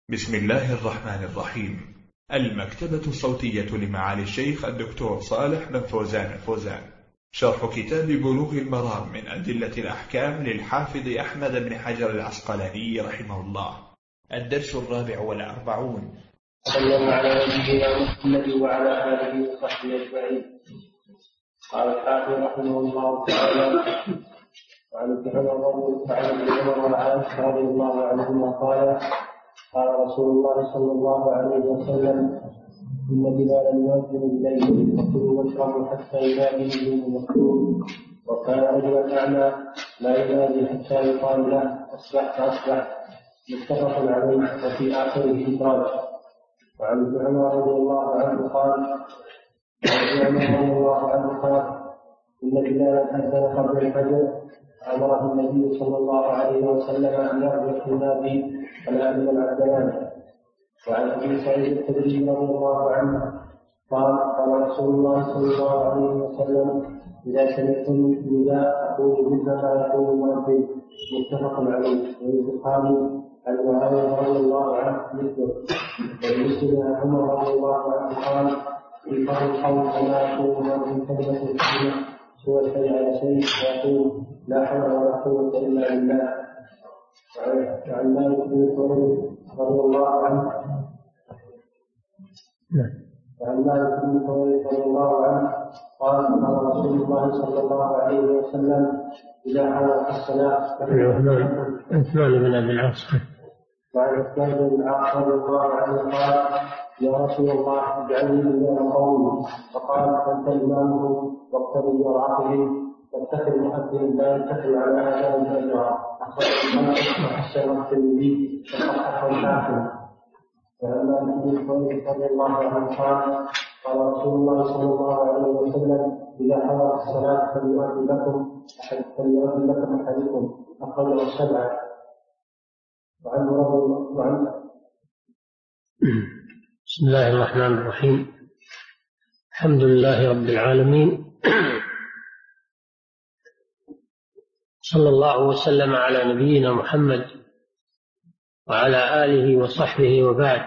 بسم الله الرحمن الرحيم. المكتبة الصوتية لمعالي الشيخ الدكتور صالح بن فوزان شرح كتاب بلوغ المرام من أدلة الأحكام للحافظ أحمد بن حجر العسقلاني رحمه الله. الدرس 44. صلى الله على نبينا محمد وعلى آله وصحبه أجمعين. قال الحافظ رحمه الله تعالى: وعن ابن عمر وعائشة رضي الله عنهما قال رسول الله صلى الله عليه وسلم: إن بلالا يؤذن بالليل فكلوا واشربوا حتى ينادي به المكتوب، وكان رجلا أعمى لا ينادي حتى يقال له أصبحت. متفق عليه. وفي آخره إخراج. وعن ابن عمر رضي الله عنه قال: إن بلالا أذن قبل الفجر أمره النبي صلى الله عليه وسلم أن يرجع النادي الآن العبدان. وعن أبي سعيد الخدري رضي الله عنه قال رسول الله صلى الله عليه وسلم: إذا سمعتم النداء فقولوا مثل ما يقول المؤذن. متفق عليه. والبخاري عن معاوية رضي الله عنه مثله. ومسلم عن عمر رضي الله عنه قال: في فضل القول وما يقول من كلمة سوى الحي على شيء ويقول لا حول ولا قوة إلا بالله. وعن مالك بن حويرث رضي الله عنه قال: قال رسول الله صلى الله عليه وسلم: إذا حضرت الصلاة عثمان بن أبي العاص. وعن عثمان بن العاص رضي الله عنه قال: يا رسول الله اجعلني إمام قومي. فقال: أنت إمامهم واقتدي بورعتهم، واتخذ مؤذن لا يتخذ على آذان الأجرى. وحسن الترمذي وصححه الحاكم. وعن مالك بن حويرث رضي الله عنه قال رسول الله صلى الله عليه وسلم: إذا حضرت الصلاة فليؤذن لكم أحدكم. أخرجه السبعة. بسم الله الرحمن الرحيم. الحمد لله رب العالمين، صلى الله وسلم على نبينا محمد وعلى آله وصحبه وبعد.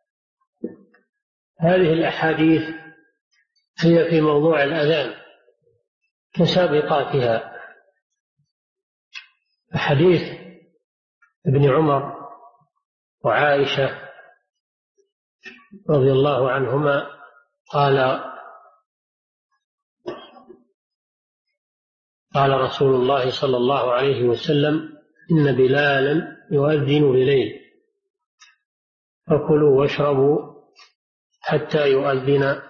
هذه الأحاديث هي في موضوع الأذان كسابقاتها. حديث ابن عمر وعائشة رضي الله عنهما قال رسول الله صلى الله عليه وسلم: إن بلالا يؤذن بليل فكلوا واشربوا حتى يؤذن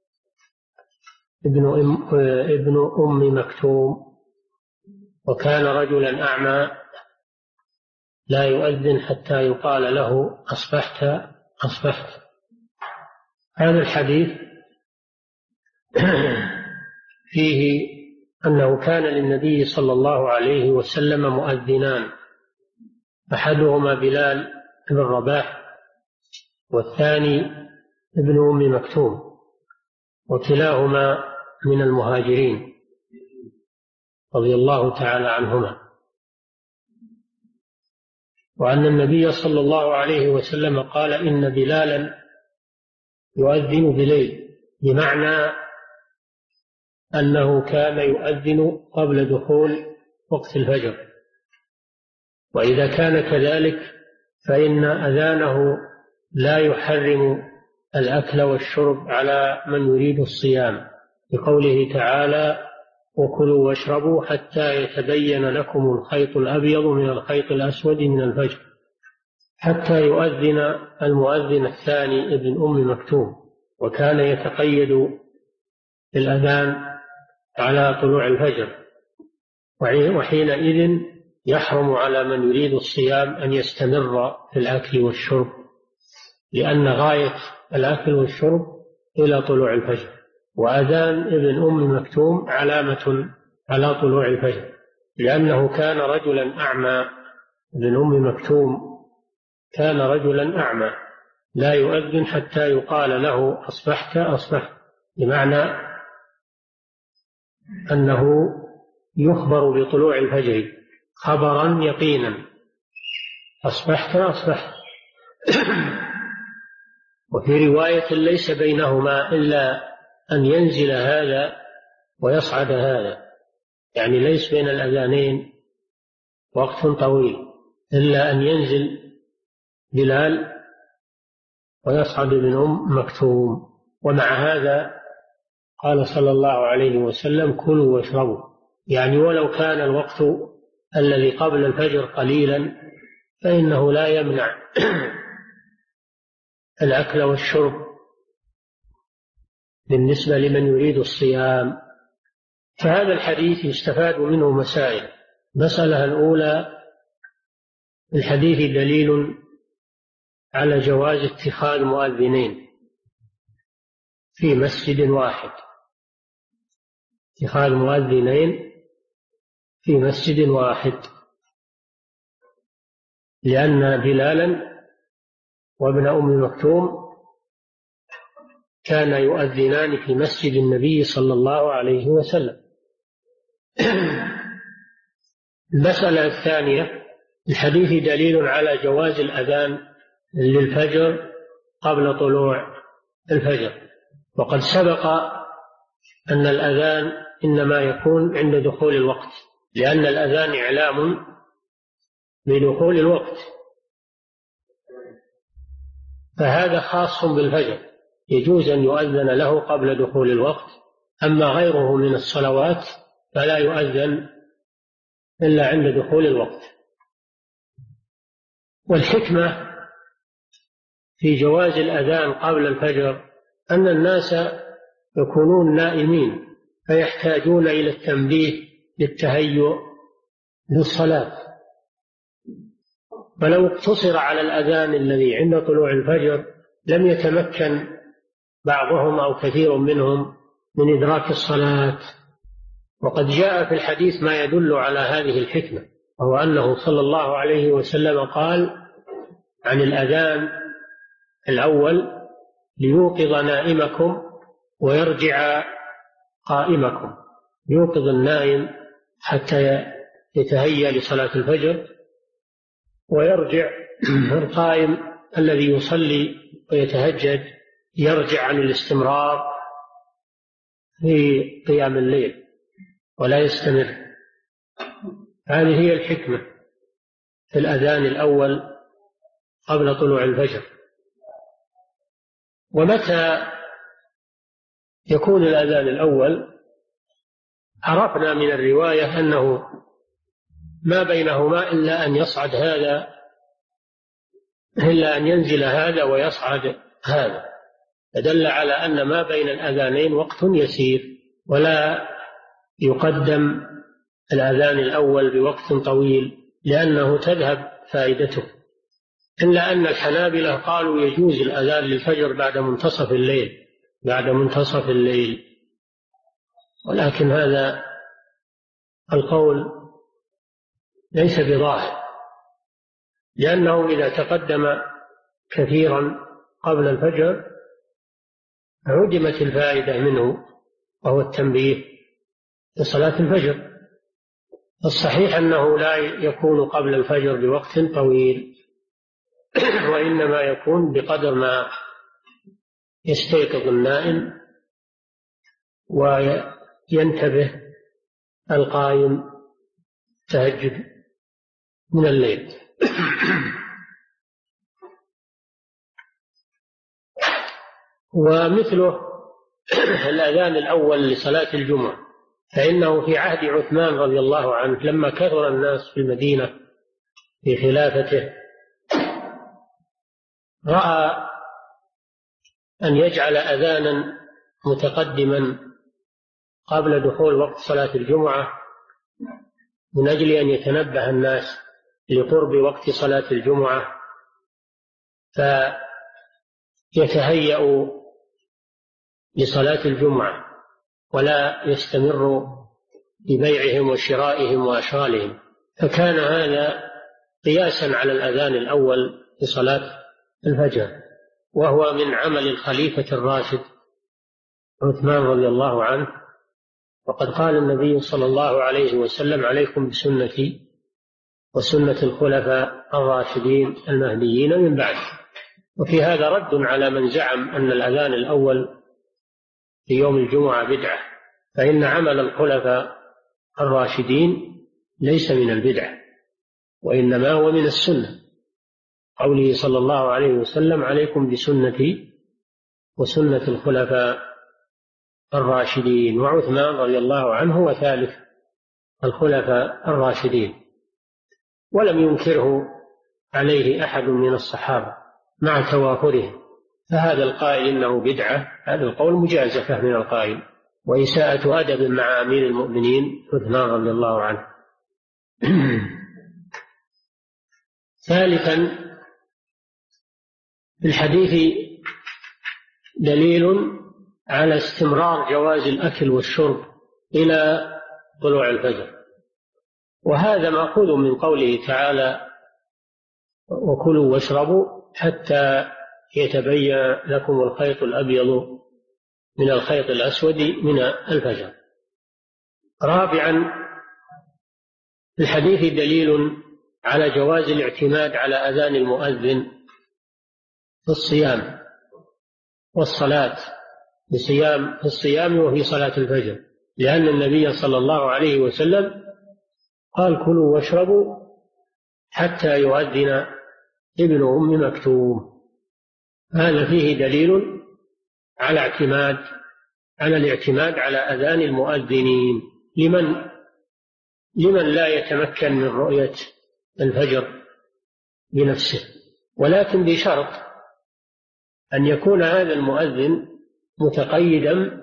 ابن أم مكتوم، وكان رجلا أعمى لا يؤذن حتى يقال له أصبحت. هذا الحديث فيه أنه كان للنبي صلى الله عليه وسلم مؤذنان، أحدهما بلال بن رباح والثاني ابن أم مكتوم، وكلاهما من المهاجرين رضي الله تعالى عنهما. وأن النبي صلى الله عليه وسلم قال: إن بلالا يؤذن بليل، بمعنى أنه كان يؤذن قبل دخول وقت الفجر. وإذا كان كذلك فإن أذانه لا يحرم الأكل والشرب على من يريد الصيام، بقوله تعالى: وكلوا واشربوا حتى يتبين لكم الخيط الأبيض من الخيط الأسود من الفجر، حتى يؤذن المؤذن الثاني ابن أم مكتوم. وكان يتقيد الأذان على طلوع الفجر، وحينئذ يحرم على من يريد الصيام أن يستمر في الأكل والشرب، لأن غاية الأكل والشرب إلى طلوع الفجر. وأذان ابن أم مكتوم علامة على طلوع الفجر، لأنه كان رجلا أعمى. ابن أم مكتوم كان رجلا أعمى لا يؤذن حتى يقال له أصبحت، بمعنى أنه يخبر بطلوع الفجر خبرا يقينا: أصبحت. وفي رواية ليس بينهما إلا أن ينزل هذا ويصعد هذا، يعني ليس بين الأذانين وقت طويل إلا أن ينزل بلال ويصعد ابن أم مكتوم. ومع هذا قال صلى الله عليه وسلم: كلوا واشربوا، يعني ولو كان الوقت الذي قبل الفجر قليلا فإنه لا يمنع الأكل والشرب بالنسبة لمن يريد الصيام. فهذا الحديث يستفاد منه مسائل. المسألة الأولى: الحديث دليل على جواز اتخاذ مؤذنين في مسجد واحد، اتخاذ مؤذنين في مسجد واحد، لأن بلالا وابن أم مكتوم كان يؤذنان في مسجد النبي صلى الله عليه وسلم. المسألة الثانية: الحديث دليل على جواز الأذان للفجر قبل طلوع الفجر، وقد سبق أن الأذان إنما يكون عند دخول الوقت، لأن الأذان إعلام بدخول الوقت، فهذا خاص بالفجر، يجوز أن يؤذن له قبل دخول الوقت. أما غيره من الصلوات فلا يؤذن إلا عند دخول الوقت. والحكمة في جواز الأذان قبل الفجر أن الناس يكونون نائمين فيحتاجون إلى التنبيه للتهيؤ للصلاة، فلو اقتصر على الأذان الذي عند طلوع الفجر لم يتمكن بعضهم أو كثير منهم من إدراك الصلاة. وقد جاء في الحديث ما يدل على هذه الحكمة، وهو أنه صلى الله عليه وسلم قال عن الأذان الأول: ليوقظ نائمكم ويرجع قائمكم. يوقظ النائم حتى يتهيأ لصلاة الفجر، ويرجع القائم الذي يصلي ويتهجد يرجع عن الاستمرار في قيام الليل ولا يستمر. هذه هي الحكمة في الأذان الأول قبل طلوع الفجر. ومتى يكون الأذان الأول؟ عرفنا من الرواية أنه ما بينهما إلا أن يصعد هذا، إلا أن ينزل هذا ويصعد هذا، فدل على أن ما بين الأذانين وقت يسير، ولا يقدم الأذان الأول بوقت طويل لأنه تذهب فائدته. إلا أن الحنابلة قالوا يجوز الأذان للفجر بعد منتصف الليل، ولكن هذا القول ليس بظاهر، لأنه إذا تقدم كثيرا قبل الفجر عدمت الفائدة منه، وهو التنبيه لصلاة الفجر. الصحيح أنه لا يكون قبل الفجر بوقت طويل، وإنما يكون بقدر ما يستيقظ النائم وينتبه القائم تهجد من الليل. ومثله الأذان الأول لصلاة الجمعة، فإنه في عهد عثمان رضي الله عنه لما كثر الناس في المدينة في خلافته رأى أن يجعل أذانا متقدما قبل دخول وقت صلاة الجمعة من أجل أن يتنبه الناس لقرب وقت صلاة الجمعة فيتهيأ لصلاة الجمعة ولا يستمر ببيعهم وشرائهم وأشغالهم. فكان هذا قياسا على الأذان الأول لصلاة الفجر، وهو من عمل الخليفة الراشد عثمان رضي الله عنه. وقد قال النبي صلى الله عليه وسلم: عليكم بسنتي وسنة الخلفاء الراشدين المهديين من بعد. وفي هذا رد على من زعم أن الأذان الأول في يوم الجمعة بدعة، فإن عمل الخلفاء الراشدين ليس من البدعة، وإنما هو من السنة، قوله صلى الله عليه وسلم: عليكم بسنتي وسنة الخلفاء الراشدين. وعثمان رضي الله عنه وثالث الخلفاء الراشدين، ولم ينكره عليه أحد من الصحابة مع توافرهم. فهذا القائل إنه بدعة، هذا القول مجازفة من القائل، وإساءة أدب مع أمير المؤمنين عثمان رضي الله عنه. ثالثا، في الحديث دليل على استمرار جواز الأكل والشرب إلى طلوع الفجر، وهذا مأخوذ من قوله تعالى: وكلوا واشربوا حتى يتبين لكم الخيط الأبيض من الخيط الأسود من الفجر. رابعا، في الحديث دليل على جواز الاعتماد على أذان المؤذن في الصيام والصلاة، في الصيام وفي صلاة الفجر، لأن النبي صلى الله عليه وسلم قال: كلوا واشربوا حتى يؤذن ابن أم مكتوم. هذا فيه دليل على الاعتماد على أذان المؤذنين لمن لا يتمكن من رؤية الفجر بنفسه، ولكن بشرط أن يكون هذا المؤذن متقيدا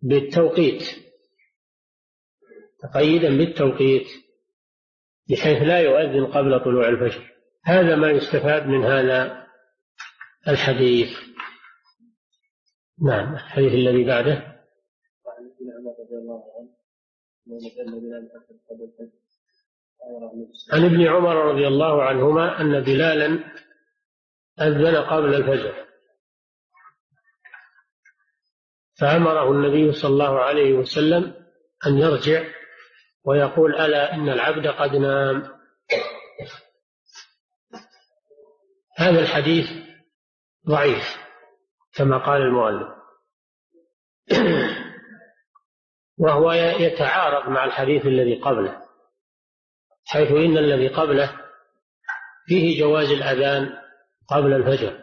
بالتوقيت بحيث لا يؤذن قبل طلوع الفجر. هذا ما يستفاد من هذا الحديث. نعم. الحديث الذي بعده: عن ابن عمر رضي الله عنهما أن بلالا أذن قبل الفجر، فأمره النبي صلى الله عليه وسلم أن يرجع ويقول: ألا إن العبد قد نام. هذا الحديث ضعيف كما قال المؤلف، وهو يتعارض مع الحديث الذي قبله، حيث إن الذي قبله فيه جواز الأذان قبل الفجر،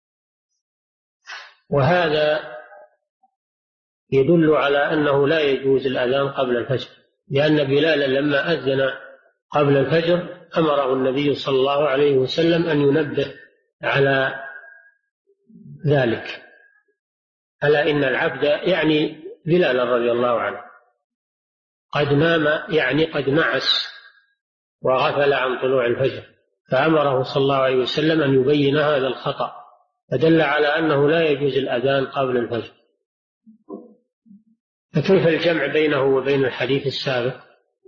وهذا يدل على أنه لا يجوز الأذان قبل الفجر، لأن بلالا لما أذن قبل الفجر أمره النبي صلى الله عليه وسلم أن ينبه على ذلك: ألا إن العبد، يعني بلالا رضي الله عنه، قد نام، يعني قد نعس وغفل عن طلوع الفجر، فأمره صلى الله عليه وسلم أن يبين هذا الخطأ، فدل على أنه لا يجوز الأذان قبل الفجر. فكيف الجمع بينه وبين الحديث السابق؟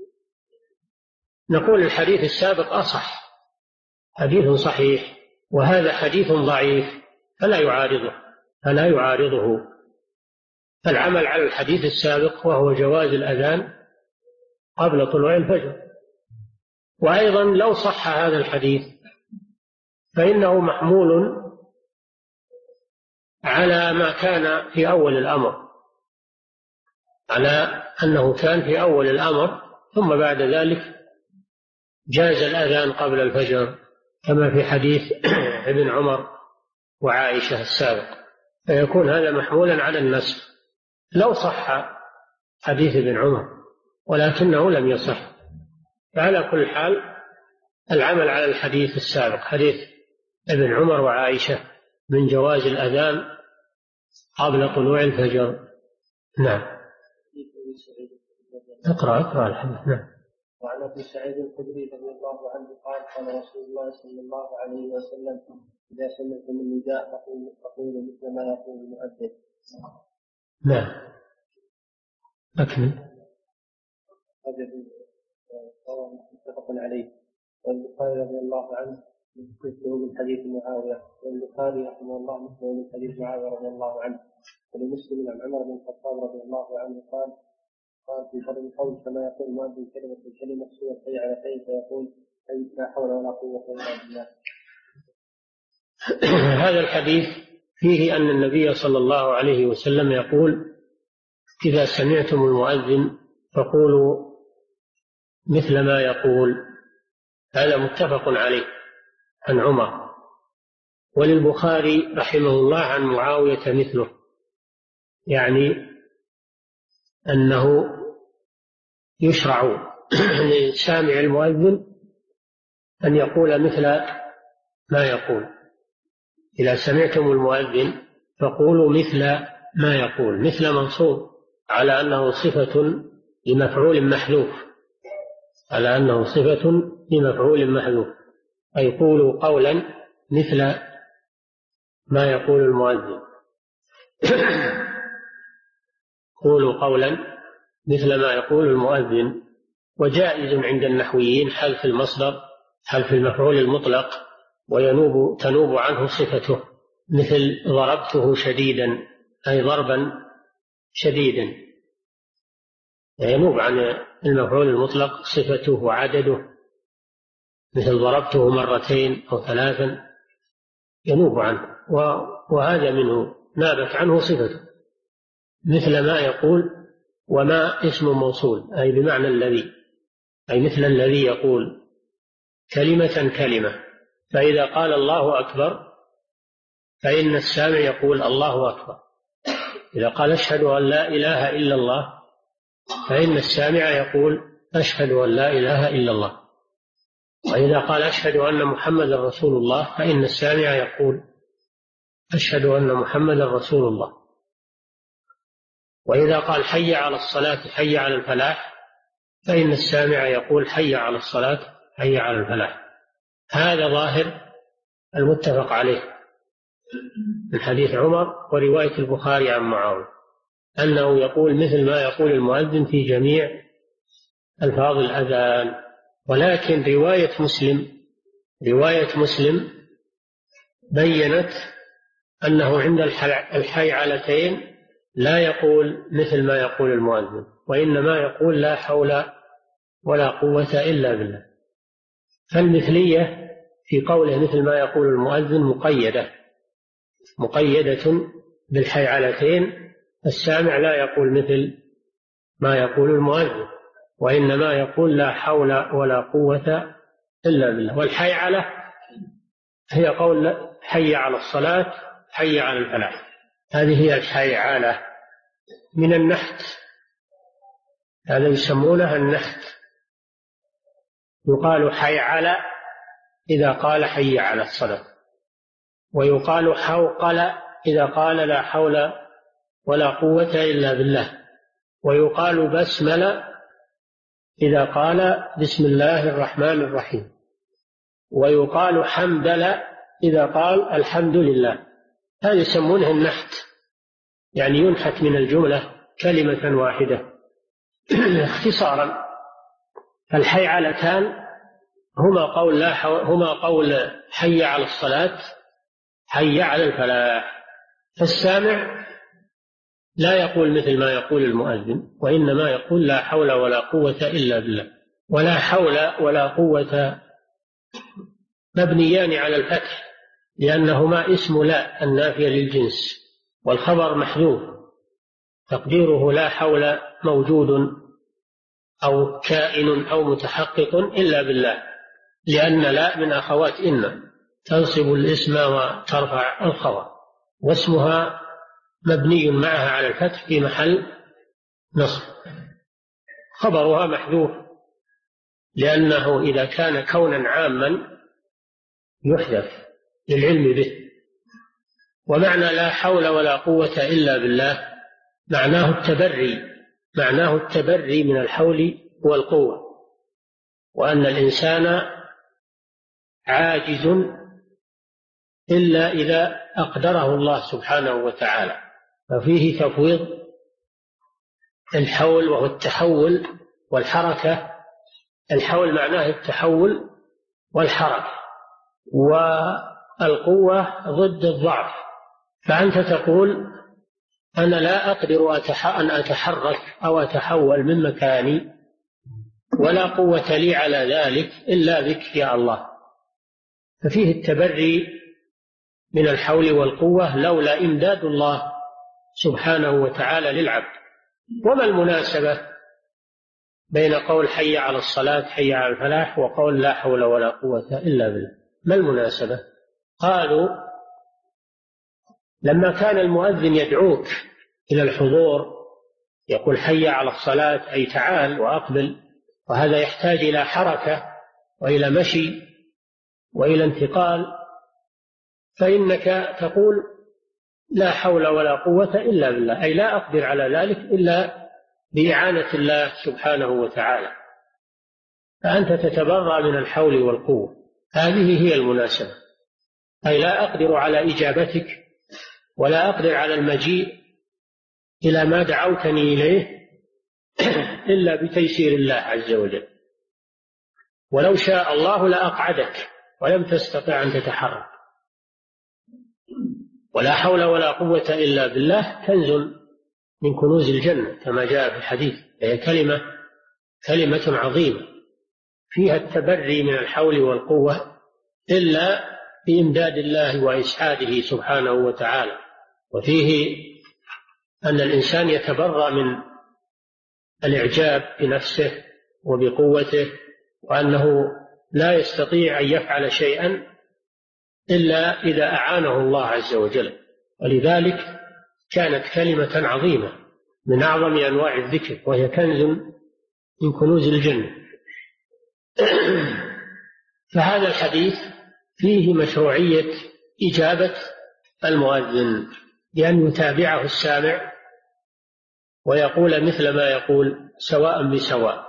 نقول الحديث السابق أصح، حديث صحيح، وهذا حديث ضعيف فلا يعارضه، فالعمل على الحديث السابق وهو جواز الأذان قبل طلوع الفجر. وأيضا لو صح هذا الحديث فإنه محمول على ما كان في أول الأمر، على أنه كان في أول الأمر ثم بعد ذلك جاز الأذان قبل الفجر، كما في حديث ابن عمر وعائشة السابق، فيكون هذا محمولا على النسخ لو صح حديث ابن عمر، ولكنه لم يصح. فعلى كل حال العمل على الحديث السابق، حديث ابن عمر وعائشة، من جواز الأذان قبل طلوع الفجر. نعم. اقرأ الحديث. نعم. وعن ابي سعيد الخدري رضي الله عنه قال: قال رسول الله صلى الله عليه وسلم: اذا سمعتم النداء فقولوا مثل ما يقول المؤذن. نعم. أكمل. متفق عليه. والبخاري رضي الله عنه مثله من حديث معاوية، والبخاري رحمه الله مثله من حديث معاوية رضي الله عنه. ولمسلم عن عمر بن الخطاب رضي الله عنه قال في شر القول كما يقول المؤذن كلمة سوى حي على حي، فيقول: لا حول ولا قوة إلا بالله. هذا الحديث فيه أن النبي صلى الله عليه وسلم يقول: إذا سمعتم المؤذن فقولوا مثل ما يقول. هذا متفق عليه عن عمر. وللبخاري رحمه الله عن معاوية مثله، يعني أنه يشرع لسامع المؤذن أن يقول مثل ما يقول. إذا سمعتم المؤذن فقولوا مثل ما يقول. مثل منصوب على أنه صفة لمفعول محذوف، على أنه صفة لمفعول محذوف، أي قولوا قولا مثل ما يقول المؤذن. قولوا قولا مثل ما يقول المؤذن. وجائز عند النحويين حذف المصدر، حذف المفعول المطلق، تنوب عنه صفته، مثل ضربته شديدا، أي ضربا شديدا، ينوب عن المفعول المطلق صفته وعدده، مثل ضربته مرتين أو ثلاثا، ينوب عنه، وهذا منه نابت عنه صفته. مثل ما يقول، وما اسم موصول أي بمعنى الذي، أي مثل الذي يقول كلمة كلمة. فإذا قال الله أكبر فإن السامع يقول الله أكبر. إذا قال أشهد أن لا إله إلا الله فإن السامع يقول أشهد أن لا إله إلا الله. وإذا قال أشهد أن محمد رسول الله فإن السامع يقول أشهد أن محمد رسول الله. وإذا قال حي على الصلاة حي على الفلاح فإن السامع يقول حي على الصلاة حي على الفلاح. هذا ظاهر المتفق عليه من حديث عمر ورواية البخاري عن معاوية، أنه يقول مثل ما يقول المؤذن في جميع ألفاظ الأذان. ولكن رواية مسلم بيّنت أنه عند الحيعلتين لا يقول مثل ما يقول المؤذن، وإنما يقول لا حول ولا قوة إلا بالله. فالمثلية في قوله مثل ما يقول المؤذن مقيدة بالحيعلتين. السامع لا يقول مثل ما يقول المؤذن، وإنما يقول لا حول ولا قوة إلا بالله. والحيعلة هي قول حي على الصلاة حي على الفلاح، هذه هي الحيعلة من النحت، هذا يسمونها النحت. يقال حيعلة إذا قال حي على الصلاة، ويقال حوقل إذا قال لا حول ولا قوة إلا بالله، ويقال بسمل إذا قال بسم الله الرحمن الرحيم، ويقال حمدل إذا قال الحمد لله. هذا يسمونه النحت، يعني ينحت من الجملة كلمة واحدة اختصارا. الحيعلتان هما قول حي على الصلاة حي على الفلاح. فالسامع لا يقول مثل ما يقول المؤذن، وإنما يقول لا حول ولا قوة إلا بالله. ولا حول ولا قوة مبنيان على الفتح، لأنهما اسم لا النافية للجنس، والخبر محذوف تقديره لا حول موجود أو كائن أو متحقق إلا بالله، لأن لا من أخوات إن تنصب الاسم وترفع الخبر، واسمها مبني معها على الفتح في محل نصب. خبرها محذوف لأنه إذا كان كونا عاما يحذف للعلم به. ومعنى لا حول ولا قوة إلا بالله معناه التبري من الحول والقوة، وأن الإنسان عاجز إلا إذا أقدره الله سبحانه وتعالى. ففيه تفويض الحول وهو التحول والحركة. الحول معناه التحول والحركة، والقوة ضد الضعف. فأنت تقول أنا لا أقدر أن أتحرك أو أتحول من مكاني، ولا قوة لي على ذلك إلا بك يا الله. ففيه التبري من الحول والقوة لولا إمداد الله سبحانه وتعالى للعبد. وما المناسبة بين قول حي على الصلاة حي على الفلاح وقول لا حول ولا قوة إلا بالله؟ ما المناسبة؟ قالوا لما كان المؤذن يدعوك إلى الحضور يقول حي على الصلاة أي تعال وأقبل، وهذا يحتاج إلى حركة وإلى مشي وإلى انتقال، فإنك تقول لا حول ولا قوة إلا بالله، أي لا أقدر على ذلك إلا بإعانة الله سبحانه وتعالى، فأنت تتبرأ من الحول والقوة. هذه هي المناسبة، أي لا أقدر على إجابتك ولا أقدر على المجيء إلى ما دعوتني إليه إلا بتيسير الله عز وجل. ولو شاء الله لأقعدك ولم تستطع أن تتحرك. ولا حول ولا قوة إلا بالله كنز من كنوز الجنة كما جاء في الحديث، هي كلمة عظيمة فيها التبري من الحول والقوة إلا بإمداد الله وإسعاده سبحانه وتعالى. وفيه أن الإنسان يتبرأ من الإعجاب بنفسه وبقوته، وأنه لا يستطيع أن يفعل شيئا إلا إذا أعانه الله عز وجل. ولذلك كانت كلمة عظيمة من أعظم أنواع الذكر، وهي كنز من كنوز الجنة. فهذا الحديث فيه مشروعية إجابة المؤذن بأن يتابعه السامع ويقول مثل ما يقول سواء بسواء.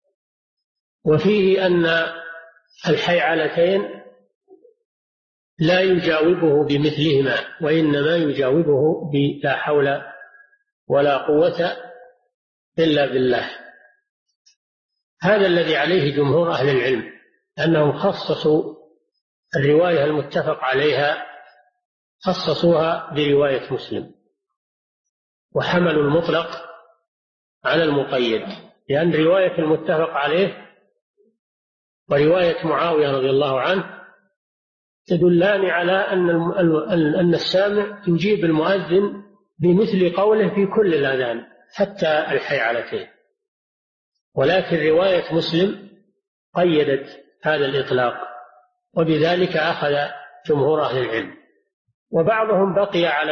وفيه أن الحيعلتين لا يجاوبه بمثلهما، وإنما يجاوبه بلا حول ولا قوة إلا بالله. هذا الذي عليه جمهور أهل العلم، أنهم خصصوا الرواية المتفق عليها خصصوها برواية مسلم، وحملوا المطلق على المقيد، لأن رواية المتفق عليه ورواية معاوية رضي الله عنه تدلان على أن السامع يجيب المؤذن بمثل قوله في كل الأذان حتى الحيعلتين. ولكن رواية مسلم قيدت هذا الإطلاق، وبذلك أخذ جمهور أهل العلم. وبعضهم بقي على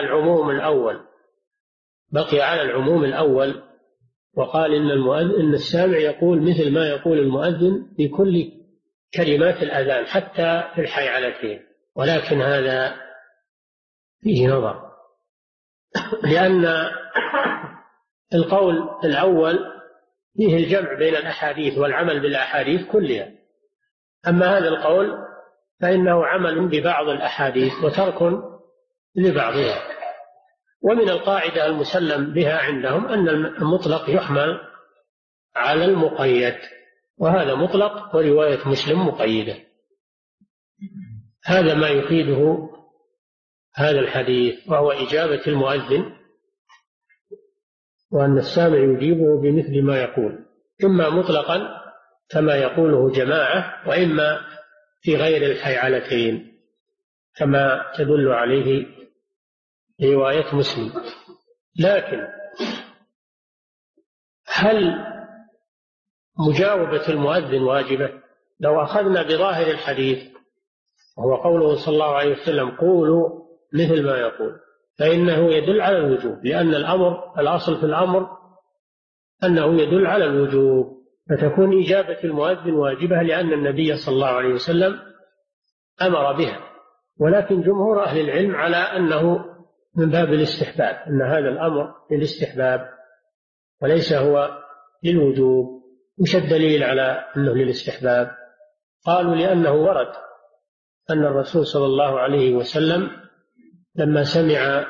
العموم الأول وقال إن السامع يقول مثل ما يقول المؤذن في كل كلمات الأذان حتى في الحيعلتين. ولكن هذا فيه نظر، لأن القول الأول فيه الجمع بين الأحاديث والعمل بالأحاديث كلها، أما هذا القول فإنه عمل ببعض الأحاديث وترك لبعضها. ومن القاعدة المسلم بها عندهم أن المطلق يحمل على المقيد، وهذا مطلق ورواية مسلم مقيدة. هذا ما يفيده هذا الحديث، وهو إجابة المؤذن، وأن السامع يجيبه بمثل ما يقول، إما مطلقا كما يقوله جماعة، وإما في غير الحيعلتين كما تدل عليه رواية مسلم. لكن هل مجاوبة المؤذن واجبة؟ لو أخذنا بظاهر الحديث وهو قوله صلى الله عليه وسلم قولوا مثل ما يقول، فإنه يدل على الوجوب، لأن الأصل في الأمر أنه يدل على الوجوب، فتكون إجابة المؤذن واجبة لأن النبي صلى الله عليه وسلم أمر بها. ولكن جمهور أهل العلم على أنه من باب الاستحباب، أن هذا الأمر للاستحباب وليس هو للوجوب. وش الدليل على أنه للاستحباب؟ قالوا لأنه ورد أن الرسول صلى الله عليه وسلم لما سمع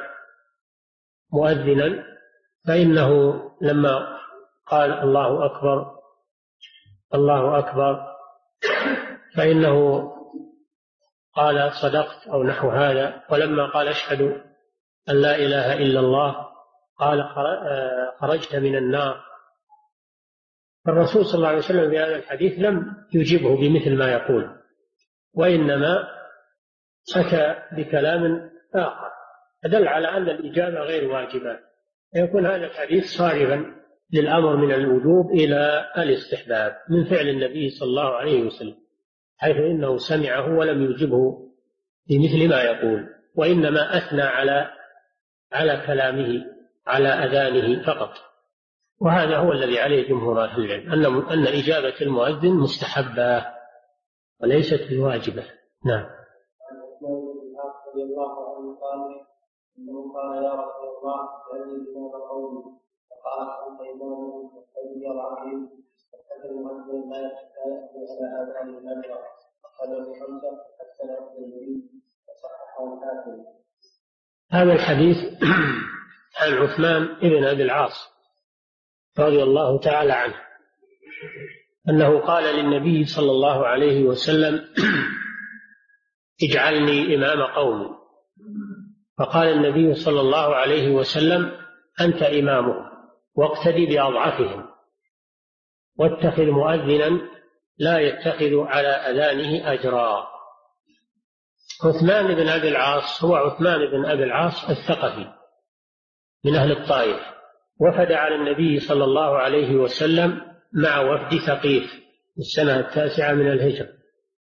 مؤذنا فإنه لما قال الله أكبر الله أكبر فإنه قال صدقت أو نحو هذا، ولما قال أشهد أن لا إله إلا الله قال خرجت من النار. فالرسول صلى الله عليه وسلم في هذا الحديث لم يجيبه بمثل ما يقول، وإنما أتى بكلام آخر دل على أن الإجابة غير واجبة، يكون هذا الحديث صارفا للأمر من الوجوب إلى الاستحباب من فعل النبي صلى الله عليه وسلم، حيث إنه سمعه ولم يجبه بمثل ما يقول، وإنما أثنى على كلامه على أذانه فقط. وهذا هو الذي عليه جمهور أهل العلم، أن إجابة المؤذن مستحبة وليست بواجبة. نعم. رضي الله عنه قال انه قال يا رسول الله اجعلني امام قومي، فقال انت امام فلم يرى عليه فاتخذ المؤذن لا ياتي على اذان الامر، اخرجه خمسه حتى الترمذي وصححه الحاكم. هذا الحديث عن عثمان بن أبي العاص رضي الله تعالى عنه أنه قال للنبي صلى الله عليه وسلم اجعلني إمام قومي، فقال النبي صلى الله عليه وسلم أنت إمامهم واقتدي بأضعفهم واتخذ مؤذنا لا يتخذ على أذانه أجرا. عثمان بن أبي العاص هو عثمان بن أبي العاص الثقفي من أهل الطائف، وفد على النبي صلى الله عليه وسلم مع وفد ثقيف في السنة 9 من الهجرة،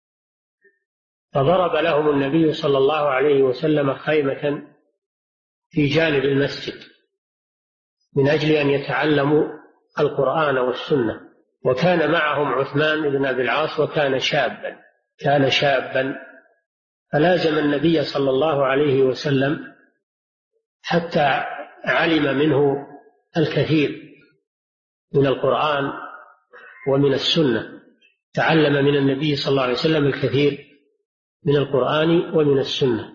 فضرب لهم النبي صلى الله عليه وسلم خيمة في جانب المسجد من أجل أن يتعلموا القرآن والسنة، وكان معهم عثمان بن أبي العاص وكان شابا فلازم النبي صلى الله عليه وسلم حتى علم منه الكثير من القرآن ومن السنة، تعلم من النبي صلى الله عليه وسلم الكثير من القرآن ومن السنة،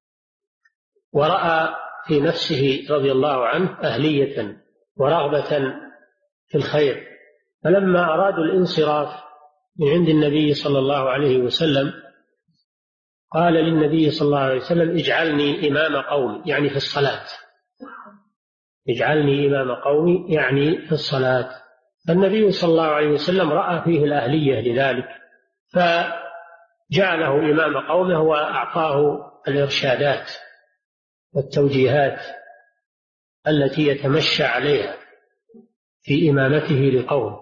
ورأى في نفسه رضي الله عنه أهلية ورغبة في الخير، فلما أرادوا الانصراف من عند النبي صلى الله عليه وسلم قال للنبي صلى الله عليه وسلم اجعلني إمام قومي، يعني في الصلاة، اجعلني إمام قومي يعني في الصلاة. فالنبي صلى الله عليه وسلم رأى فيه الأهلية لذلك فجعله إمام قومه وأعطاه الإرشادات والتوجيهات التي يتمشى عليها في إمامته لقومه،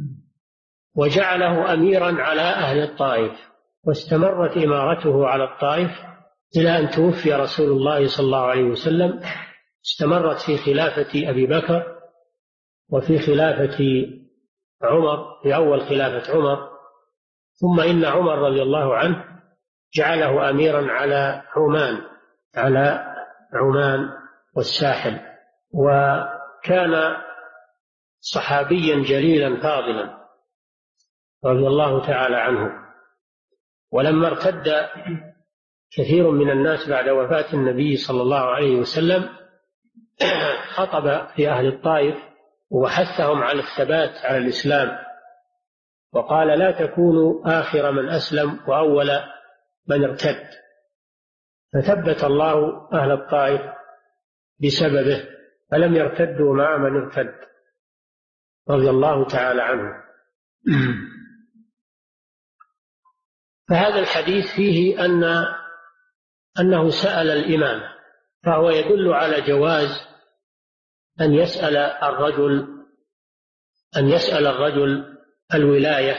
وجعله أميرا على أهل الطائف، واستمرت إمارته على الطائف إلى أن توفي رسول الله صلى الله عليه وسلم. استمرت في خلافة أبي بكر وفي خلافة عمر، في أول خلافة عمر، ثم إن عمر رضي الله عنه جعله أميرا على عمان والساحل، وكان صحابيا جليلا فاضلا رضي الله تعالى عنه. ولما ارتد كثير من الناس بعد وفاة النبي صلى الله عليه وسلم خطب في أهل الطائف وحثهم على الثبات على الإسلام، وقال لا تكونوا آخر من أسلم وأول من ارتد، فثبت الله أهل الطائف بسببه فلم يرتدوا مع من ارتد رضي الله تعالى عنه. فهذا الحديث فيه أنه سأل الإمامة، فهو يدل على جواز أن يسأل الرجل الولاية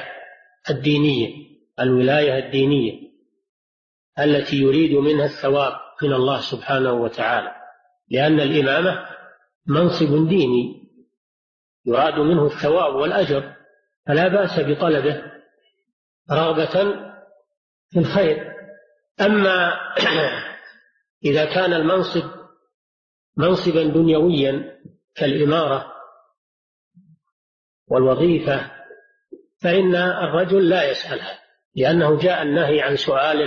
الدينية التي يريد منها الثواب من الله سبحانه وتعالى، لأن الإمامة منصب ديني يراد منه الثواب والأجر، فلا بأس بطلبه رغبة في الخير. أما إذا كان المنصب منصبا دنيويا كالإمارة والوظيفة فإن الرجل لا يسألها، لأنه جاء النهي عن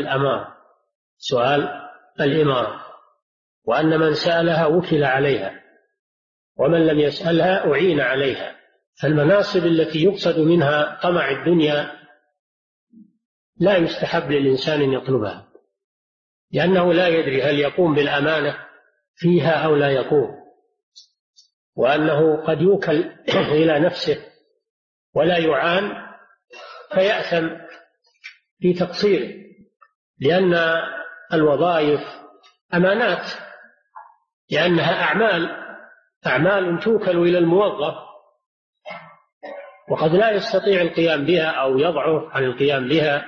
سؤال الإمارة، وأن من سألها وكل عليها ومن لم يسألها أعين عليها. فالمناصب التي يقصد منها طمع الدنيا لا يستحب للإنسان أن يطلبها، لأنه لا يدري هل يقوم بالأمانة فيها أو لا يقوم، وأنه قد يوكل إلى نفسه ولا يعان فيأثم في تقصيره، لأن الوظائف أمانات، لأنها أعمال توكل إلى الموظف، وقد لا يستطيع القيام بها أو يضعف عن القيام بها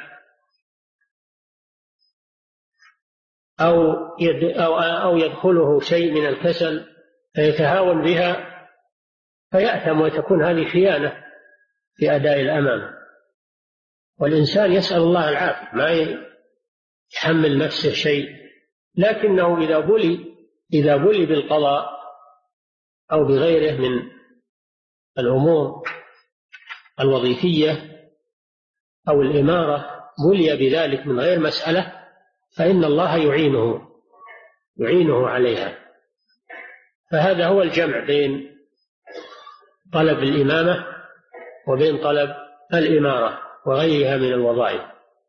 أو يدخله شيء من الكسل فيتهاون بها فيأثم، وتكون هذه خيانة في أداء الأمانة. والإنسان يسأل الله العافية، ما يحمل نفسه شيء، لكنه إذا بلي بالقضاء أو بغيره من الأمور الوظيفية أو الإمارة، بلي بذلك من غير مسألة، فإن الله يعينه عليها. فهذا هو الجمع بين طلب الإمامة وبين طلب الإمارة وغيرها من الوظائف.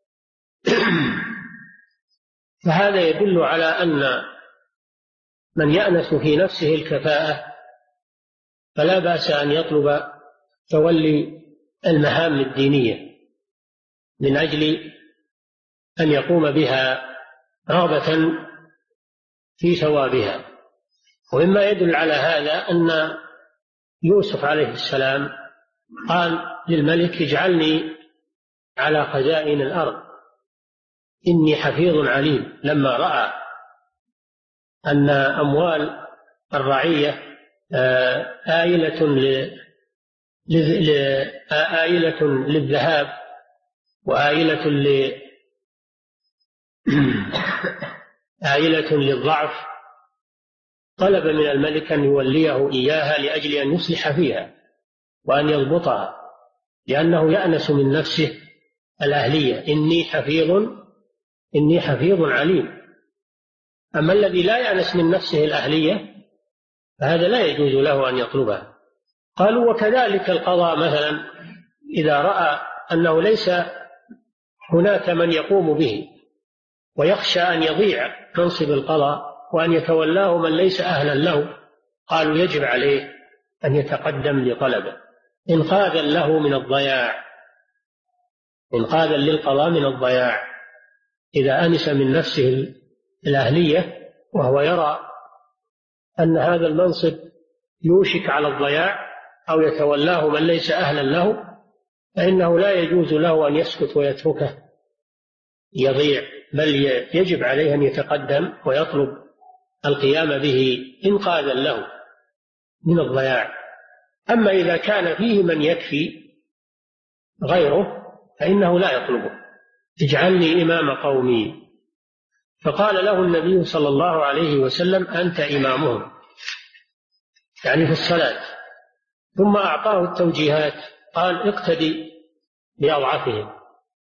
فهذا يدل على أن من يأنس في نفسه الكفاءة فلا بأس أن يطلب تولي المهام الدينية من أجل أن يقوم بها رغبة في ثوابها. ومما يدل على هذا أن يوسف عليه السلام قال للملك: اجعلني على خزائن الأرض إني حفيظ عليم، لما رأى أن أموال الرعية آيلة للذهاب وآيلة للضعف، طلب من الملك أن يوليه إياها لأجل أن يصلح فيها وأن يضبطها، لأنه يأنس من نفسه الأهلية: إني حفيظ عليم. أما الذي لا يأنس من نفسه الأهلية فهذا لا يجوز له أن يطلبها. قالوا: وكذلك القضاء مثلا، إذا رأى أنه ليس هناك من يقوم به ويخشى أن يضيع منصب القضاء وأن يتولاه من ليس أهلا له، قالوا يجب عليه أن يتقدم لطلبه إنقاذا له من الضياع، إنقاذا للقضاء من الضياع. إذا أنس من نفسه الأهلية وهو يرى أن هذا المنصب يوشك على الضياع أو يتولاه من ليس أهلا له، فإنه لا يجوز له أن يسكت ويتركه يضيع، بل يجب عليه أن يتقدم ويطلب القيام به إنقاذا له من الضياع. أما إذا كان فيه من يكفي غيره فإنه لا يطلبه: اجعلني إمام قومي. فقال له النبي صلى الله عليه وسلم: أنت إمامهم، يعني في الصلاة. ثم أعطاه التوجيهات، قال: اقتدي بأضعفهم،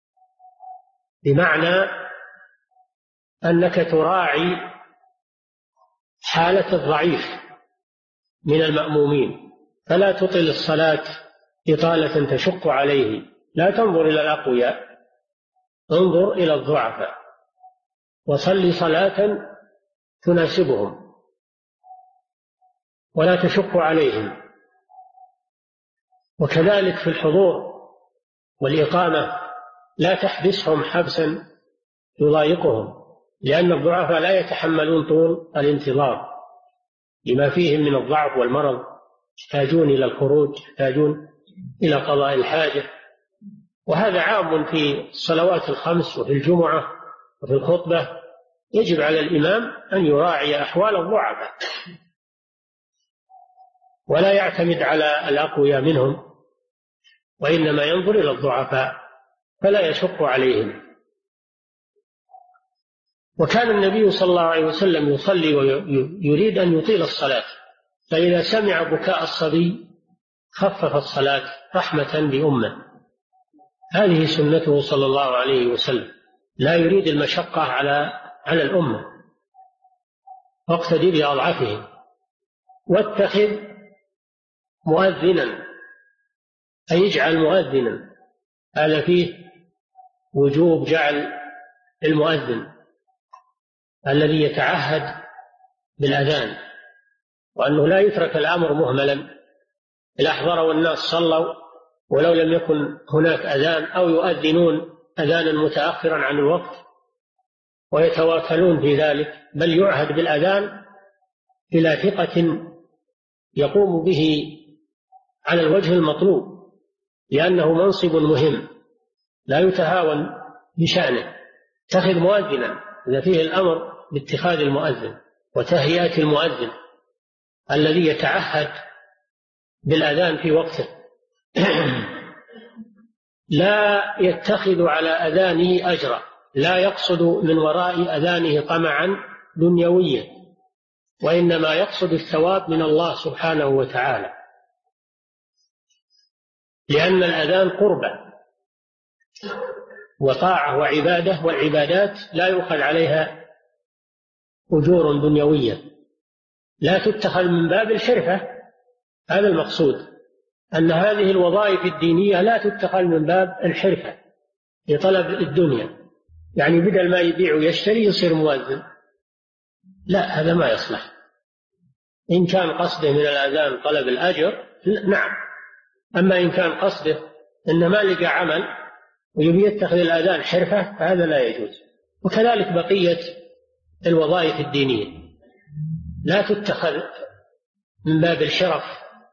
بمعنى أنك تراعي حالة الضعيف من المأمومين، فلا تطل الصلاة إطالة تشق عليه، لا تنظر إلى الأقوياء، انظر إلى الضعفاء، وصل صلاة تناسبهم ولا تشق عليهم. وكذلك في الحضور والإقامة لا تحبسهم حبسا يضايقهم، لأن الضعفاء لا يتحملون طول الانتظار لما فيهم من الضعف والمرض، يحتاجون إلى الخروج، يحتاجون إلى قضاء الحاجة. وهذا عام في الصلوات الخمس وفي الجمعة وفي الخطبة. يجب على الإمام أن يراعي أحوال الضعفاء ولا يعتمد على الأقوياء منهم، وإنما ينظر إلى الضعفاء فلا يشق عليهم. وكان النبي صلى الله عليه وسلم يصلي ويريد أن يطيل الصلاة، فإذا سمع بكاء الصبي خفف الصلاة رحمة بأمه. هذه سنته صلى الله عليه وسلم، لا يريد المشقة على الأمة. واقتدي بأضعفهم. واتخذ مؤذنا، أي اجعل مؤذنا. هذا فيه وجوب جعل المؤذن الذي يتعهد بالأذان، وأنه لا يترك الأمر مهملا. إذا أحضروا الناس صلوا ولو لم يكن هناك أذان، أو يؤذنون أذانا متأخرا عن الوقت، ويتواكلون في ذلك، بل يعهد بالأذان إلى ثقة يقوم به على الوجه المطلوب، لأنه منصب مهم لا يتهاون بشأنه. اتخذ مؤذنا إذا فيه الأمر باتخاذ المؤذن وتهيئة المؤذن الذي يتعهد بالأذان في وقته. لا يتخذ على أذانه أجرا، لا يقصد من وراء أذانه طمعا دنيويا، وإنما يقصد الثواب من الله سبحانه وتعالى، لأن الأذان قربة وطاعة وعبادة، والعبادات لا يؤخذ عليها أجور دنيوية، لا تتخذ من باب الحرفة. هذا المقصود، أن هذه الوظائف الدينية لا تتخذ من باب الحرفة لطلب الدنيا، يعني بدل ما يبيع ويشتري يصير مؤذن، لا، هذا ما يصلح. إن كان قصده من الأذان طلب الأجر نعم، أما إن كان قصده إن ما لقى عمل ويبي يتخذ الأذان حرفة فهذا لا يجوز. وكذلك بقية الوظائف الدينية لا تتخذ من باب الشرف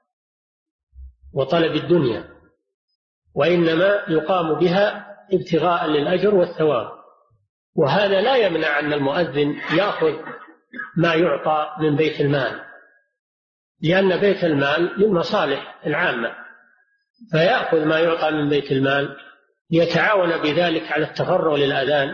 وطلب الدنيا، وإنما يقام بها ابتغاء للأجر والثواب. وهذا لا يمنع أن المؤذن يأخذ ما يعطى من بيت المال، لأن بيت المال للمصالح العامة، فيأخذ ما يعطى من بيت المال ليتعاون بذلك على التفرغ للأذان،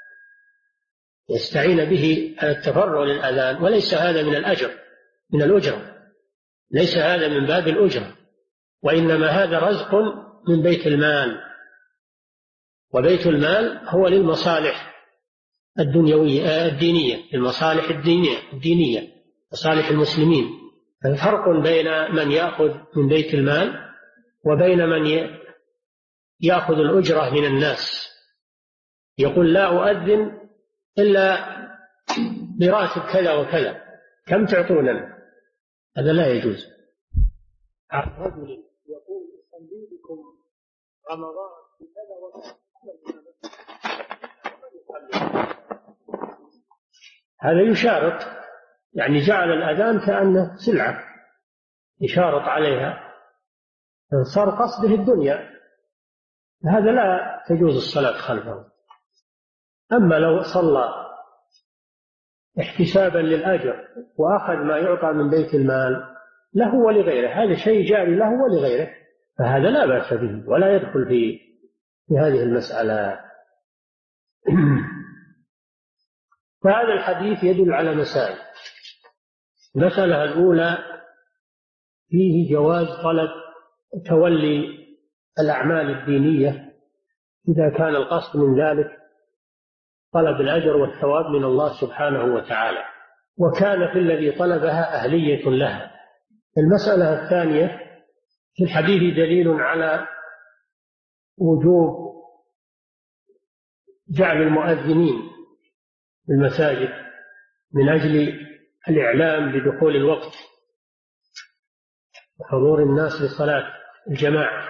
يستعين به على التفرغ للأذان، وليس هذا من الأجر من الأجرة، ليس هذا من باب الأجرة، وإنما هذا رزق من بيت المال، وبيت المال هو للمصالح الدينية، المصالح الدينية مصالح المسلمين. فالفرق بين من يأخذ من بيت المال وبين من يأخذ الأجرة من الناس، يقول لا أؤذن إلا براتب كذا وكذا، كم تعطوننا؟ هذا لا يجوز. رجل يقول أصلي بكم رمضان بكذا وكذا، هذا يشارط، يعني جعل الأذان كأنه سلعة يشارط عليها، صار قصده الدنيا، هذا لا تجوز الصلاة خلفه. أما لو صلى احتسابا للأجر وأخذ ما يعطى من بيت المال له ولغيره، هذا شيء جاري له ولغيره، فهذا لا بأس به ولا يدخل في هذه المسألة. فهذا الحديث يدل على مسائل. المسألة الأولى فيه جواز طلب تولي الأعمال الدينية إذا كان القصد من ذلك طلب الأجر والثواب من الله سبحانه وتعالى، وكان في الذي طلبها أهلية لها. المسألة الثانية في الحديث دليل على وجوب جعل المؤذنين في المساجد من أجل الإعلام بدخول الوقت وحضور الناس لصلاة الجماعة.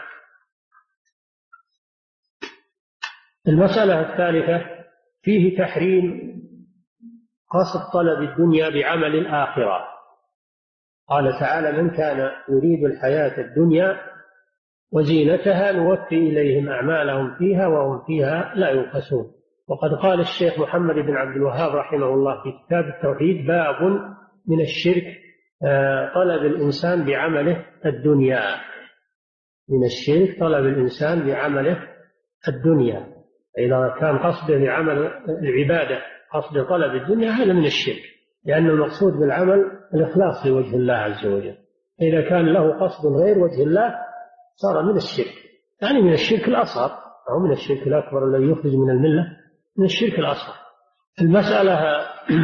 المسألة الثالثة فيه تحريم قصد طلب الدنيا بعمل الآخرة. قال تعالى: من كان يريد الحياة الدنيا وزينتها نوفي إليهم أعمالهم فيها وهم فيها لا ينقصون. وقد قال الشيخ محمد بن عبد الوهاب رحمه الله في كتاب التوحيد: باب من الشرك طلب الإنسان بعمله الدنيا. من الشرك طلب الإنسان بعمله الدنيا، إذا كان قصده لعمل العبادة قصد طلب الدنيا هذا من الشرك، لأن المقصود بالعمل الإخلاص لوجه الله عز وجل. إذا كان له قصد غير وجه الله صار من الشرك، يعني من الشرك الأصغر أو من الشرك الأكبر الذي يخرج من الملة، من الشرك الأصغر. المسألة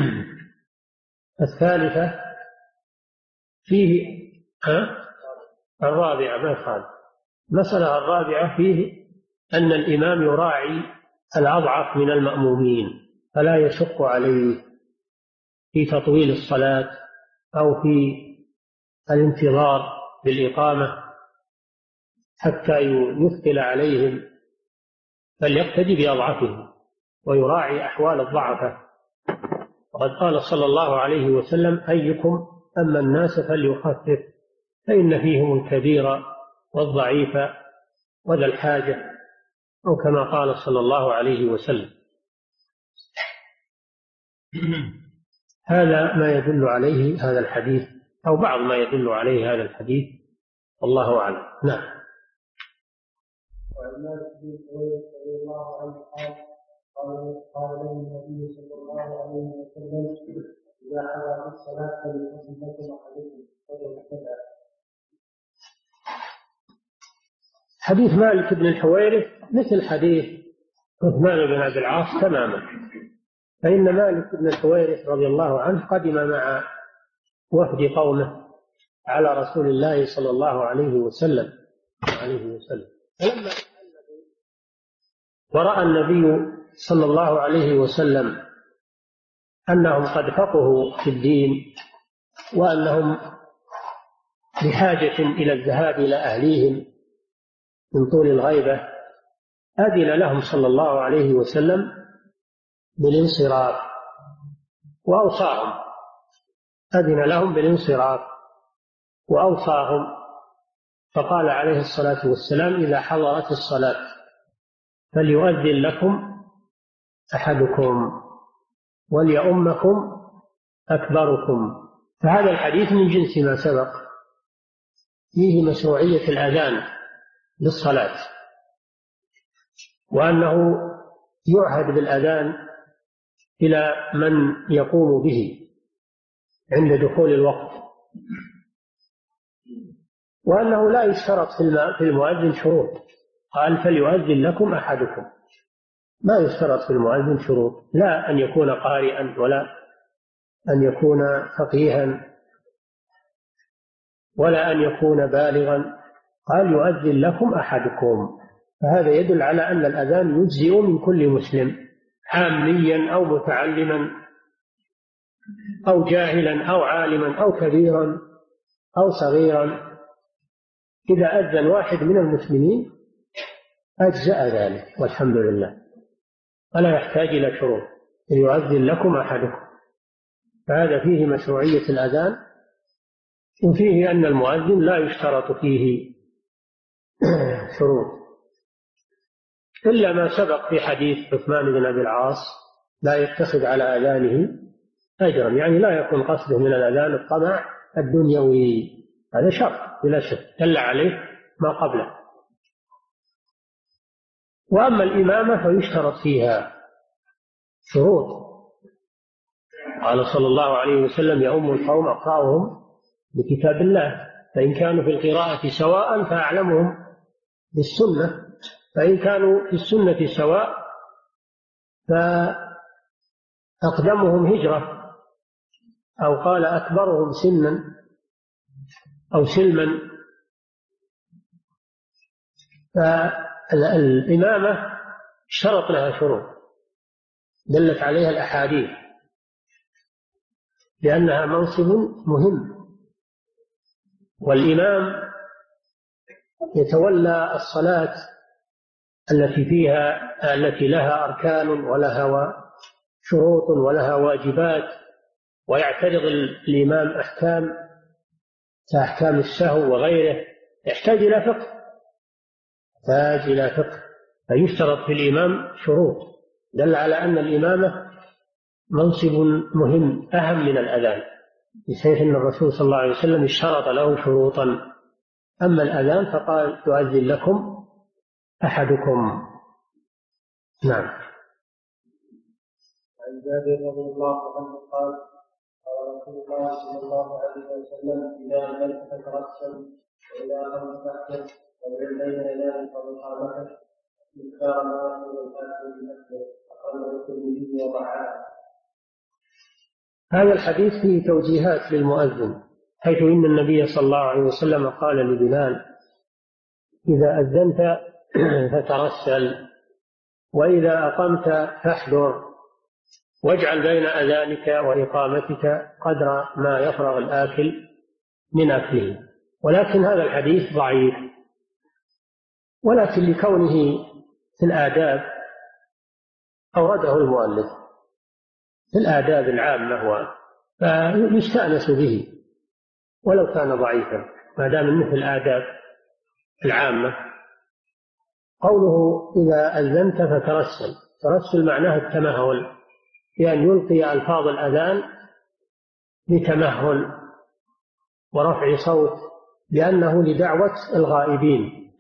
الثالثة فيه الرابعة ما يخالف. المسألة الرابعة فيه أن الإمام يراعي الأضعف من المأمومين، فلا يشق عليه في تطويل الصلاة أو في الانتظار بالإقامة حتى يثقل عليهم، بل يقتدي بأضعفهم. ويراعي أحوال الضعفاء. وقد قال صلى الله عليه وسلم: أيكم أما الناس فليخفف فإن فيهم الكبير والضعيف وذا الحاجة، أو كما قال صلى الله عليه وسلم. هذا ما يدل عليه هذا الحديث، أو بعض ما يدل عليه هذا الحديث، والله أعلم. نعم. وعن مالك بن حويرث رضي الله عنه قال له النبي صلى الله عليه وسلم: إذا حضرت الصلاة فليصلي لكم أحدكم فليتبع. حديث مالك بن الحويرث مثل حديث عثمان بن أبي العاص تماما، فإن مالك بن الحويرث رضي الله عنه قدم مع وفد قومه على رسول الله صلى الله عليه وسلم فلما ورأى النبي صلى الله عليه وسلم أنهم قد فقهوا في الدين وأنهم بحاجة إلى الذهاب إلى أهليهم من طول الغيبة، أذن لهم صلى الله عليه وسلم بالانصراف وأوصاهم، أذن لهم بالانصراف وأوصاهم، فقال عليه الصلاة والسلام: إذا حضرت الصلاة فليؤذن لكم أحدكم وليؤمكم أكبركم. فهذا الحديث من جنس ما سبق، فيه مشروعية الأذان للصلاة، وأنه يعهد بالأذان إلى من يقوم به عند دخول الوقت، وأنه لا يشترط في المؤذن شروط. قال: فليؤذن لكم أحدكم، ما يشترط في المؤذن شروط، لا أن يكون قارئا ولا أن يكون فقيها ولا أن يكون بالغا، قال: يؤذن لكم أحدكم. فهذا يدل على أن الأذان يجزئ من كل مسلم، عاميا أو متعلما أو جاهلا أو عالما أو كبيرا أو صغيرا. إذا أذن واحد من المسلمين أجزأ ذلك والحمد لله، ولا يحتاج إلى شروط، يؤذن لكم أحدكم. فهذا فيه مشروعية الأذان، وفيه أن المؤذن لا يشترط فيه شروط، إلا ما سبق في حديث عثمان بن أبي العاص: لا يتخذ على أذانه أجرا، يعني لا يكون قصده من الأذان الطمع الدنيوي، هذا شرط بلا شك دل عليه ما قبله. وأما الإمامة فيشترط فيها شروط، قال صلى الله عليه وسلم: يؤم القوم أقرأهم بكتاب الله، فإن كانوا في القراءة سواء فأعلمهم بالسنة، فإن كانوا في السنة سواء فأقدمهم هجرة، أو قال أكبرهم سنا أو سلما. فالإمامة شرط لها شروط دلت عليها الأحاديث، لأنها منصب مهم، والإمام يتولى الصلاة التي لها أركان ولها شروط ولها واجبات، ويعترض الإمام أحكام كأحكام السهو وغيره، يحتاج إلى فقه، فيشترط في الإمام شروط، دل على أن الإمامة منصب مهم أهم من الأذان، بحيث أن الرسول صلى الله عليه وسلم اشترط له شروطا. أما الأذان فقال: يؤذن لكم أحدكم. نعم. عن جابر رضي الله عنه قال: قال رسول الله صلى الله عليه وسلم: إذا أذنت فترسل، وإذا أقمت فاحدث، ومن بين ذلك وإقامتك إذكار ما في الآخر بنفسه، أخرجه الترمذي وضعفه. هذا الحديث فيه توجيهات للمؤذن، حيث إن النبي صلى الله عليه وسلم قال لبلال: إذا أذنت فترسل، وإذا أقمت فاحذر، واجعل بين أذانك وإقامتك قدر ما يفرغ الآكل من أكله. ولكن هذا الحديث ضعيف، ولكن لكونه في الآداب أورده المؤلف في الآداب العامة فيستأنس به ولو كان ضعيفا ما دام مثل الآداب العامة. قوله إذا أذنت فترسل، ترسل معناه التمهل، بأن يلقي ألفاظ الأذان بتمهل ورفع صوت، لأنه لدعوة الغائبين.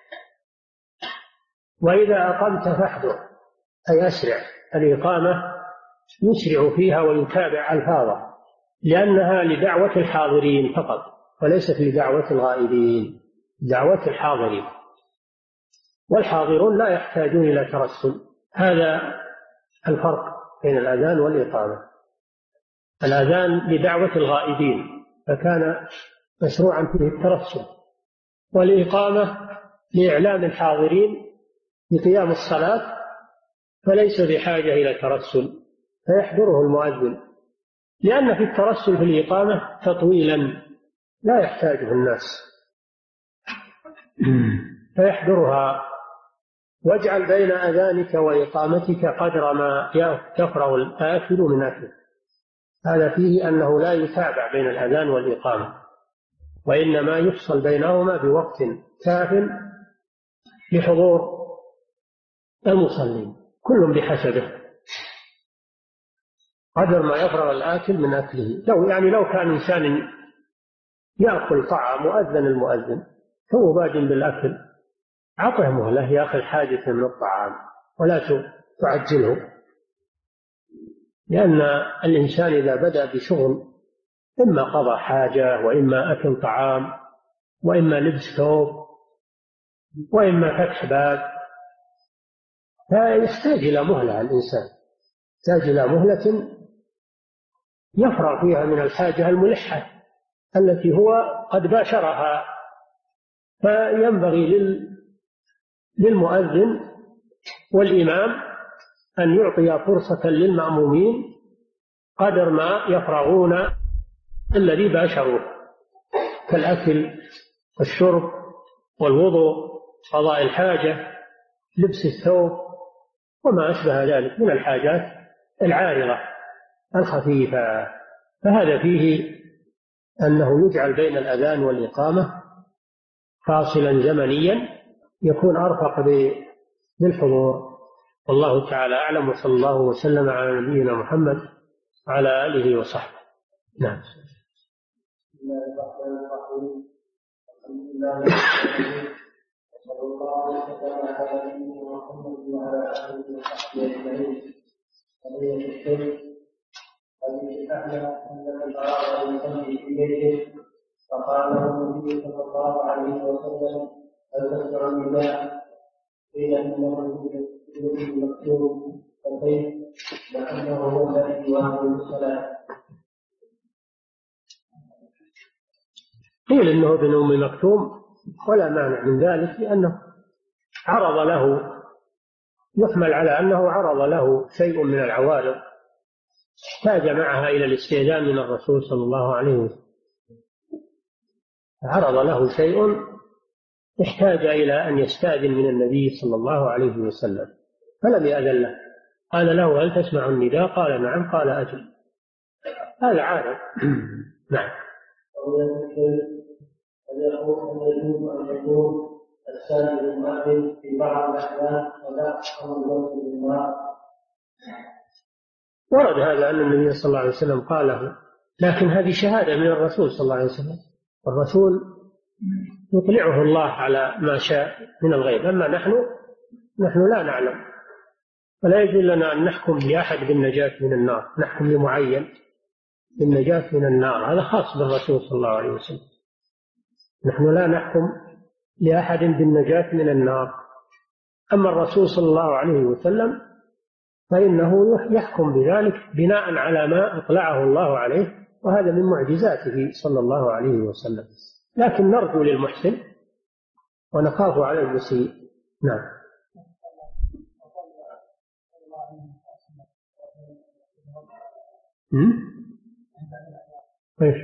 وإذا أقمت فاحذر، أي أسرع، الإقامة يسرع فيها ويتابع ألفاظها، لأنها لدعوة الحاضرين فقط وليست لدعوة الغائبين، دعوة الحاضرين، والحاضرون لا يحتاجون إلى ترسل. هذا الفرق بين الأذان والإقامة. الأذان لدعوة الغائبين فكان مشروعا فيه الترسل، والإقامة لإعلام الحاضرين بقيام الصلاة فليس بحاجة إلى ترسل فيحضره المؤذن، لأن في الترسل في الإقامة تطويلا لا يحتاجه الناس فيحضرها. واجعل بين أذانك وإقامتك قدر ما يفرغ الآكل من أكله. هذا فيه أنه لا يتابع بين الأذان والإقامة، وإنما يفصل بينهما بوقت كاف لحضور المصلين، كل بحسبه قدر ما يفرغ الآكل من أكله. لو كان إنسان يأكل طعام وأذن المؤذن هو باد بالأكل، أعطه مهلة يأخذ حاجة من الطعام ولا تعجله، لأن الإنسان إذا بدأ بشغل إما قضى حاجة وإما أكل طعام وإما لبس ثوب وإما فتح باب، فيحتاج إلى مهلة. الإنسان يحتاج إلى مهلة يفرغ فيها من الحاجة الملحة التي هو قد باشرها. فينبغي للمؤذن والإمام أن يعطي فرصة للمأمومين قدر ما يفرغون الذي باشروه كالأكل والشرب والوضوء، قضاء الحاجة، لبس الثوب، وما أشبه ذلك من الحاجات العارضة الخفيفة. فهذا فيه أنه يجعل بين الأذان والإقامة فاصلا زمنيا يكون أرفق بالحضور. والله تعالى أعلم، وصلى الله وسلم على نبينا محمد وعلى آله وصحبه. نعم. بسم الله الرحمن الرحيم. الحمد لله وصلى الله وسلم على نبينا محمد وعلى آله وصحبه أجمعين. قضية الشرك. هذه الأعلى أن من أراد أن يصلي في بيته فقال له النبي صلى الله عليه وسلم: هل تسمع النداء؟ قيل إنه يكون مكتوب، فكيف لأنه هو الذي يواصل الصلاة؟ قيل إنه ابن أم مكتوم ولا مانع من ذلك، لأنه عرض له، يحمل على أنه عرض له شيء من العوارض احتاج معها إلى الاستئذان من الرسول صلى الله عليه وسلم. عرض له شيء احتاج إلى أن يستأذن من النبي صلى الله عليه وسلم فلم يأذن له. قال له: هل تسمع النداء؟ قال: نعم. قال: أجل. هذا عارض. نعم. أن يجوز أن يكون السائل المؤذن في بعض الأحيان ولا أمر الوقت بالمرأة. ورد هذا أن النبي صلى الله عليه وسلم قاله، لكن هذه شهادة من الرسول صلى الله عليه وسلم، والرسول يطلعه الله على ما شاء من الغيب، أما نحن لا نعلم، فلا يجوز لنا أن نحكم لأحد بالنجاة من النار، نحكم لمعين بالنجاة من النار، هذا خاص بالرسول صلى الله عليه وسلم. نحن لا نحكم لأحد بالنجاة من النار، أما الرسول صلى الله عليه وسلم فإنه يحكم بذلك بناء على ما أطلعه الله عليه، وهذا من معجزاته صلى الله عليه وسلم. لكن نرجو للمحسن ونخاف على المسيء. نعم. إيش؟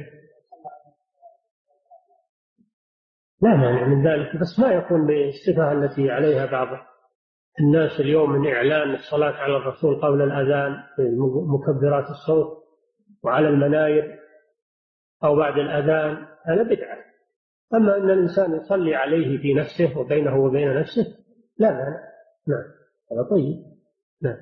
لا مانع من ذلك، بس ما يكون بالصفة التي عليها بعض الناس اليوم من إعلان الصلاة على الرسول قبل الأذان بمكبرات الصوت وعلى المناير أو بعد الأذان، هذا بدعة. أما أن الإنسان يصلي عليه في نفسه وبينه وبين نفسه لا مانع. نعم هذا طيب. نعم.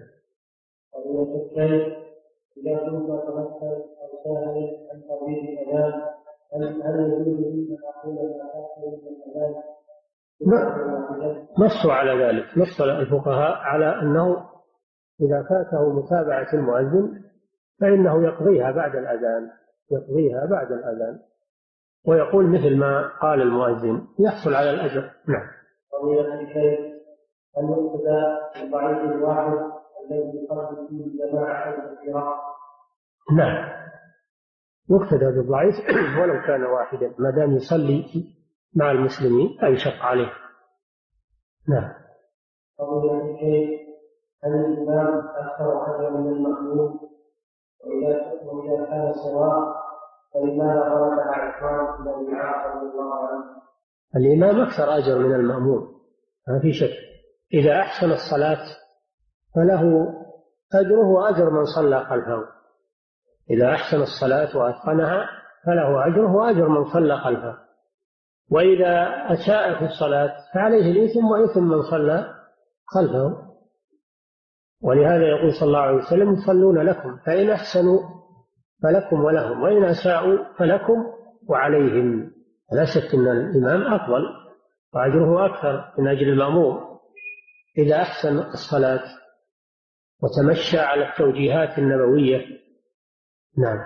إذا كنت تمثل أو سائل عن ترويج الأذان هل يجوز لي أن أقول ما أقول من الأذان؟ نصوا على ذلك، نص الفقهاء على أنه إذا فاته متابعة المؤذن فإنه يقضيها بعد الأذان، يقضيها بعد الأذان ويقول مثل ما قال المؤذن يحصل على الأجر. نعم. فضيلة الشيخ، هل يقتدى بالضعيف الواحد الذي يصلي فيه الجماعة كثيرة؟ نعم يقتدى بالضعيف ولو كان واحدا ما دام يصلي مع المسلمين لا يشق عليه. نعم. فضيلة الشيخ، هل الإمام أكثر أجرا من المأموم؟ وإذا كان سواء فلماذا خرج عثمان إلى الدعاء رضي الله عنه؟ الإمام أكثر أجر من المأموم ما في شك. إذا أحسن الصلاة فله أجره وأجر من صلى خلفه. إذا أحسن الصلاة وأتقنها فله أجره وأجر من صلى خلفه. وإذا أساء في الصلاة فعليه الإثم وإثم من صلى خلفه. ولهذا يقول صلى الله عليه وسلم يصلون لكم فإن أحسنوا فلكم ولهم وإن أساءوا فلكم وعليهم. لا شك أن الإمام أفضل وأجره أكثر من أجل المأموم إذا أحسن الصلاة وتمشى على التوجيهات النبوية. نعم.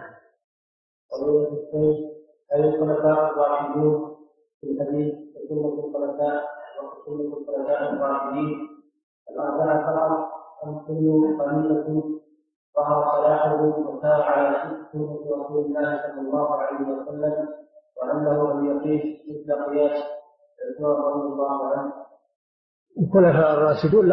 هل الخلفاء الراشدون في الحديث سنة الخلفاء وسنة الخلفاء الراشدين الأربعة فقط أم كل قليلة ظهر صلاحه وسار على سنة رسول الله صلى الله عليه وسلم وأنه لم يقيس مثل قياس عثمان رضي الله عنه؟ الخلفاء الراشدون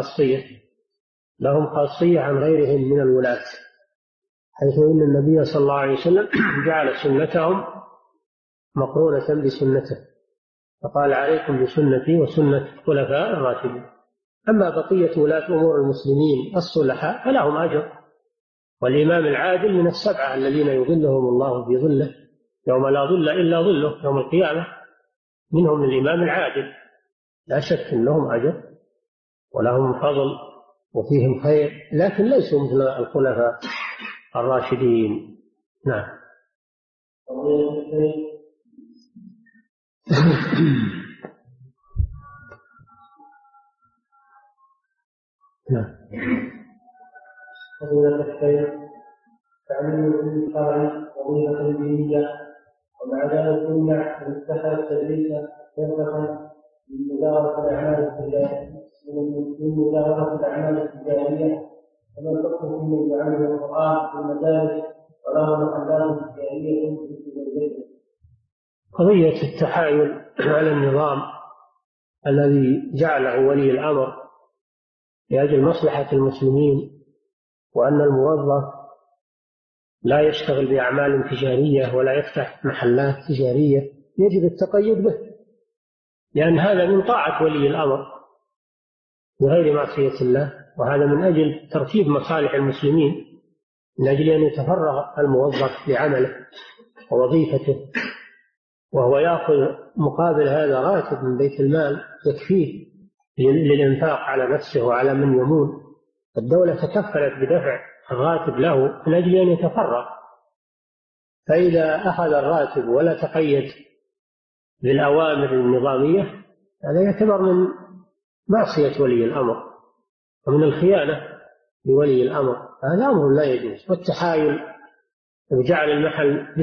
لهم خاصية عن غيرهم من الولاة، حيث إن النبي صلى الله عليه وسلم جعل سنتهم مقرونة بسنته فقال عليكم بسنتي وسنة الخلفاء الراشدين. أما بقية ولاة أمور المسلمين الصلحاء فلهم أجر. والإمام العادل من السبعة الذين يظلهم الله في ظله يوم لا ظل إلا ظله يوم القيامة، منهم الإمام العادل، لا شك أن لهم أجر ولهم فضل وفيهم خير، لكن ليسوا مثل الخلفاء الراشدين. نعم. نعم. فضيلة الشيخ، تعليم الشرع وظيفة دينية ومع ذلك يمنع من اتخذ التدريس فرصة من مداولة الأعمال التجارية كما الحكم فيما يجعله القرآن في المدارس وله محلات تجارية في البلد. قضية التحايل على النظام الذي جعله ولي الأمر لأجل مصلحة المسلمين، وأن الموظف لا يشتغل بأعمال تجارية ولا يفتح محلات تجارية، يجب التقيد به، لأن هذا من طاعة ولي الأمر بغير معصية الله، وهذا من أجل ترتيب مصالح المسلمين، من أجل أن يتفرغ الموظف لعمله ووظيفته، وهو يأخذ مقابل هذا راتب من بيت المال يكفيه للإنفاق على نفسه وعلى من يمون. الدولة تكفلت بدفع الراتب له من أجل أن يتفرغ، فإذا أخذ الراتب ولا تقيد بالأوامر النظامية هذا يعتبر من معصية ولي الأمر ومن الخيانة لولي الأمر، هذا أمر لا يجوز. والتحايل وجعل المحل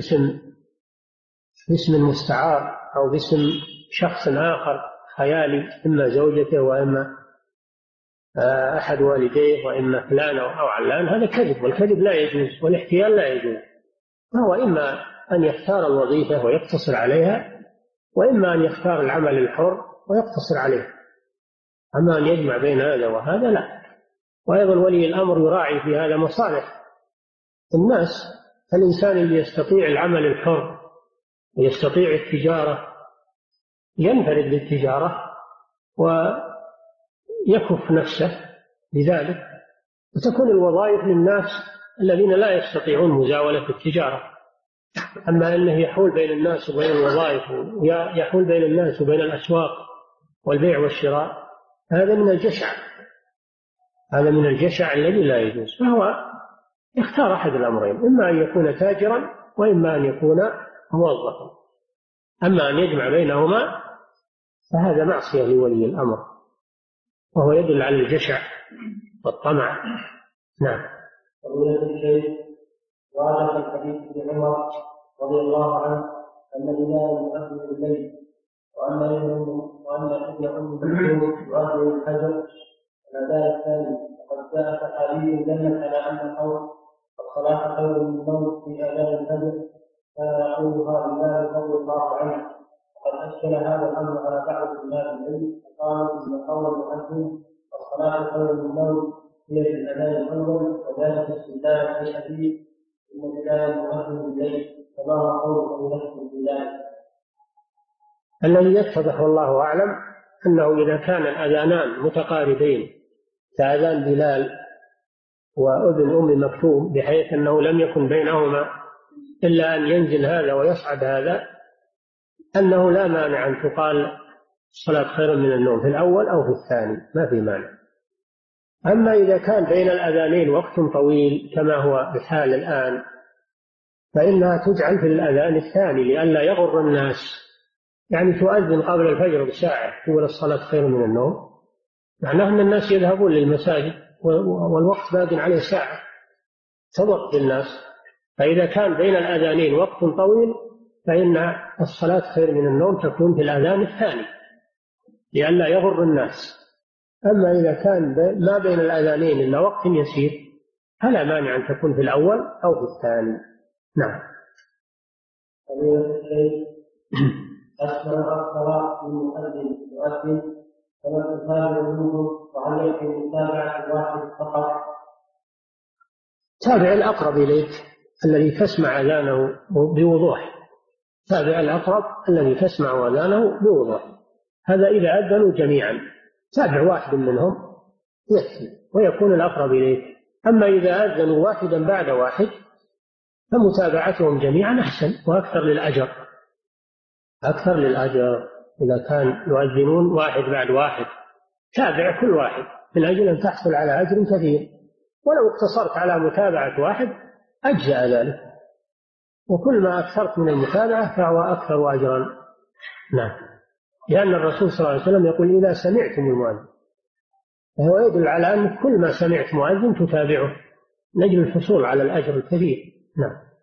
باسم مستعار أو باسم شخص آخر خيالي، إما زوجته وإما أحد والديه وإما فلان أو علان، هذا كذب، والكذب لا يجوز والاحتيال لا يجوز. فهو إما أن يختار الوظيفة ويقتصر عليها، وإما أن يختار العمل الحر ويقتصر عليه. أما أن يجمع بين هذا وهذا لا. وأيضا ولي الأمر يراعي في هذا مصالح الناس. الإنسان اللي يستطيع العمل الحر ويستطيع التجارة ينفرد بالتجارة يكف نفسه بذلك، وتكون الوظائف للناس الذين لا يستطيعون مزاولة التجارة. أما أنه يحول بين الناس وبين الوظائف، ويحول بين الناس وبين الأسواق والبيع والشراء، هذا من الجشع، هذا من الجشع الذي لا يجوز. فهو اختار أحد الأمرين، إما أن يكون تاجرا وإما أن يكون موظفا. أما أن يجمع بينهما فهذا معصية لولي الأمر، وهو يدل على الجشع والطمع. نعم. وهذا في الحديث ابن عمر رضي الله عنه أن الهلال يؤذن الليل، وأن ابن أم مكتوم يؤذن الفجر. الأداء الثاني وقد جاء صحابي دلت على أن القول الصلاة خير من النوم في أداء الفجر كان يقولها بلال رضي الله عنه. وقد أشكل هذا الأمر على بعض الناس العلم، فقالوا إن قول المؤذن الصلاة خير من النوم هي في الأداء الأول، وذلك استدلال في الحديث إن بلال مؤذن الليل، فما هو قول نفسه بذلك؟ الذي يتضح والله أعلم أنه إذا كان الأذانان متقاربين كأذان بلال وأذن أم مكتوم بحيث أنه لم يكن بينهما إلا أن ينزل هذا ويصعد هذا، أنه لا مانع أن تقال الصلاة خير من النوم في الأول أو في الثاني، ما في مانع. أما إذا كان بين الأذانين وقت طويل كما هو بحال الآن، فإنها تجعل في الأذان الثاني لئلا يغر الناس. يعني تؤذن قبل الفجر بساعة تقول الصلاة خير من النوم، معناه أن الناس يذهبون للمساجد والوقت باق عليه ساعة، تضغط بالناس. فإذا كان بين الأذانين وقت طويل فإن الصلاة خير من النوم تكون في الأذان الثاني لئلا يغر الناس. أما إذا كان ما بين الأذانين إلا وقت يسير فلا مانع أن تكون في الأول أو في الثاني. نعم. أسمع الصلاة المؤذن يؤذن كما تتابع منه، وهل يكون متابعة واحد فقط؟ تابع الأقرب إليك الذي تسمع أذانه بوضوح، تابع الأقرب الذي تسمع أذانه بوضوح، هذا إذا أذنوا جميعا تابع واحد منهم يكفي ويكون الأقرب إليك. أما إذا أذنوا واحدا بعد واحد فمتابعتهم جميعا أحسن وأكثر للأجر، أكثر للأجر. إذا كان يؤذنون واحد بعد واحد تابع كل واحد من أجل أن تحصل على أجر كثير، ولو اقتصرت على متابعة واحد أجزأ ذلك، وكل ما أكثرت من المتابعة فهو أكثر أجرا. نعم. لأن الرسول صلى الله عليه وسلم يقول إذا سمعتم المؤذن، فهو يدل على أن كل ما سمعت مؤذن تتابعه من أجل الحصول على الأجر الكبير. نعم.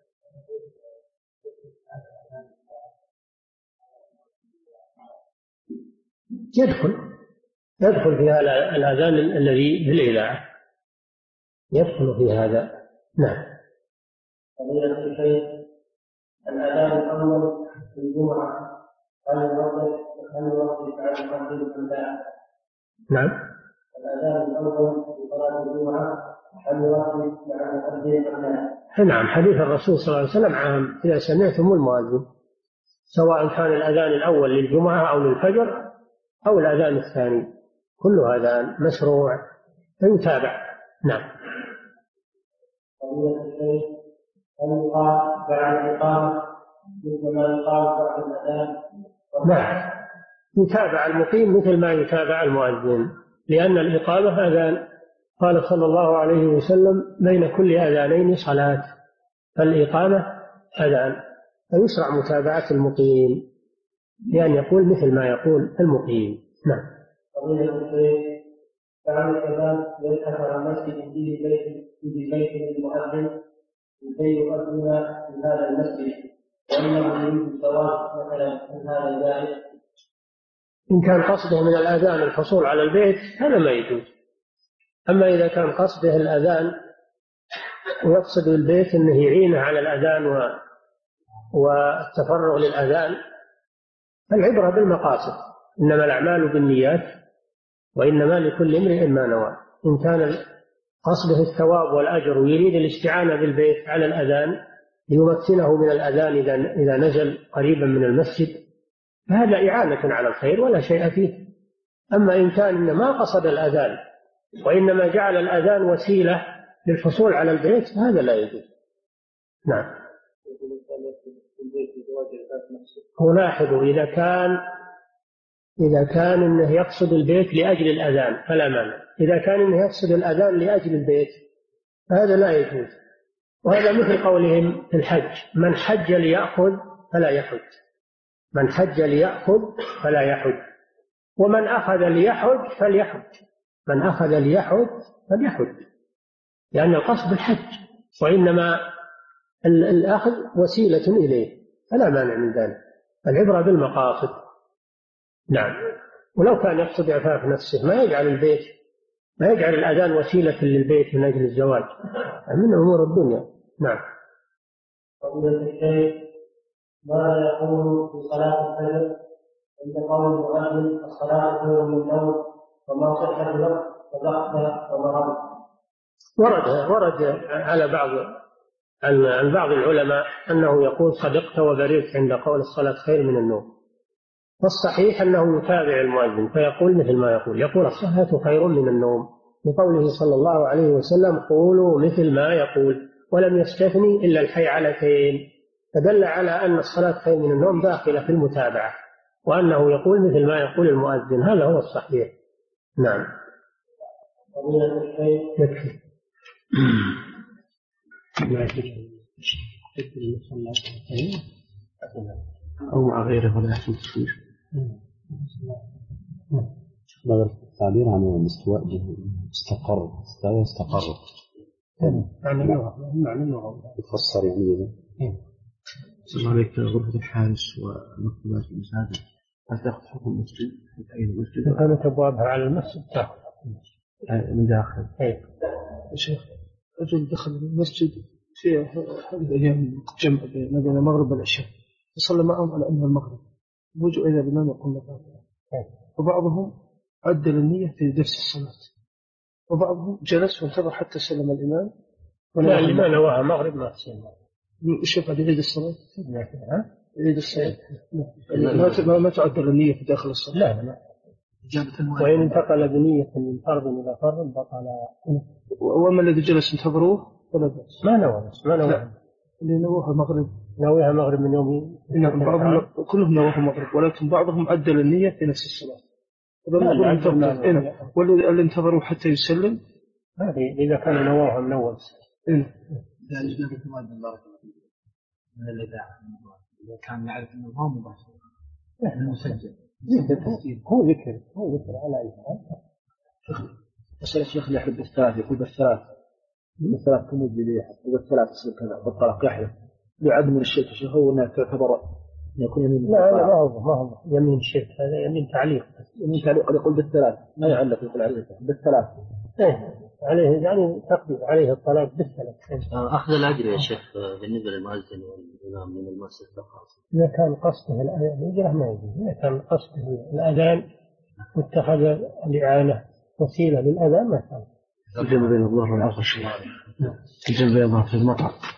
يدخل في هذا الأذان الذي بالإذاعة، يدخل في هذا. نعم. فضيلة الشيخ، الأذان الأول في الجمعة هل يوقف على المؤذن أم لا؟ نعم. الأذان الأول في صلاة الجمعة هل يوقف على المؤذن أم لا؟ نعم. حديث الرسول صلى الله عليه وسلم عام: إذا سمعتم المؤذن، سواء كان الأذان الأول للجمعة أو للفجر أو الأذان الثاني، كل أذان مشروع فيتابع. نعم. فضيلة الشيخ، هل يقال بعد الإقامة مثل ما يقال بعد الأذان؟ نعم، يتابع المقيم مثل ما يتابع المؤذن، لأن الإقامة أذان. قال صلى الله عليه وسلم: بين كل أذانين صلاة، فالإقامة أذان، فيشرع متابعة المقيم لأن يقول مثل ما يقول المقيم. نعم. فضيلة الشيخ، بعد الأذان يذهب على المسجد في بيت المؤذن لكي يؤذن في هذا المسجد، وأنه يريد الزواج مثلا من هذا جائز؟ إن كان قصده من الأذان الحصول على البيت هذا ما يجوز. أما إذا كان قصده الأذان ويقصد البيت أنه يعينه على الأذان والتفرغ للأذان، العبرة بالمقاصد، إنما الأعمال بالنيات وإنما لكل امرئ ما نوى. إن كان قصده الثواب والأجر ويريد الاستعانة بالبيت على الأذان ليمكنه من الأذان إذا نزل قريبا من المسجد، فهذا إعانة على الخير ولا شيء فيه. أما إن كان ما قصد الأذان وإنما جعل الأذان وسيلة للحصول على البيت فهذا لا يجوز. نعم. ولاحظوا إذا كان إنه يقصد البيت لأجل الأذان فلا مانع، إذا كان إنه يقصد الأذان لأجل البيت فهذا لا يجوز. وهذا مثل قولهم في الحج: من حج ليأخذ فلا يحج، من حج ليأخذ فلا يحج، ومن أخذ ليحج فليحج، من أخذ ليحج فليحج، لأن القصد الحج وإنما الأخذ وسيلة إليه فلا مانع من ذلك. العبرة بالمقاصد. نعم. ولو كان يقصد إعفاف نفسه ما يجعل الأذان وسيلة للبيت من أجل الزواج، من أمور الدنيا. نعم. فضيلة الشيخ، ما يقول في صلاة الفجر عند قول المؤذن الصلاة خير من النوم، وما صح الوقت صدقت ومرضت؟ ورد عن بعض العلماء أنه يقول صدقت وبررت عند قول الصلاة خير من النوم، والصحيح أنه يتابع المؤذن فيقول مثل ما يقول الصلاة خير من النوم، لقوله صلى الله عليه وسلم: قولوا مثل ما يقول، ولم يستثني إلا الحيعلتين، فدل على أن الصلاة خير من النوم داخلة في المتابعة، وأنه يقول مثل ما يقول المؤذن. هذا هو الصحيح. نعم. يكفي. أو مع غيره ولا يحسن تصوير. هذا التعبير عن الاستواء استقر معنى اللغة يفسر يعني صلى الله عليك غرفة الحارس ومكتبات المساجد هل تأخذ حكم المسجد؟ أي مسجد؟ كانت أبوابها على المسجد تأخذ من داخل. يا شيخ، رجل دخل المسجد في هذه الأيام جمع بين المغرب والعشاء، يصلي معهم على أنها المغرب، وجوا إلى الإمام يقول مغرب، وبعضهم عدل النية في نفس الصلاة، وبعضهم جلس وانتظر حتى سلم الإمام. لا، اللي ما نواها مغرب ما تصير. وش يفعل؟ يعيد الصلاة؟ يعيد الصلاة. ما تعدل النية في داخل الصلاة. لا. وإن انتقل بنية من فرض إلى فرض بطل. وأما الذي جلس انتظروه فلا بأس. ما نوى اللي نووها مغرب. نويها مغرب من يوم. بعضهم كلهم نووها مغرب، ولكن بعضهم عدل النية في نفس الصلاة. والذي انتظروا حتى يسلم هذه إذا كان نواها من أول. ذلك نبي كمان بارك الله فيك من الإذاعة إذا كان يعرف أنه ما مباشر مسجل هو ذكر على أي حال. أسأل الشيخ اللي يحب الثلاث يقول بالثلاث تموت بليحة وبالثلاث تصير كذا بالطلاق يحلف لعدم من الشرك الشيخ هو أنها تعتبر يكون يمين. لا ما هو يمين شرك، هذا يمين تعليق. يقول بالثلاث ما يعلق، يقول عليه بالثلاث. عليه يعني تقدير عليه الطلاق بالثلاث. أخذ الأجر يا شيخ بالنسبة للمؤذن والإمام من المؤسسة الخاصة. إذا كان قصده الأجر ما يجوز، إذا كان قصده الأذان واتخذ الإعانة وسيلة للأذان ما كان. الجنب بين الظهر والعصر الجنب بين الظهر في المطعم.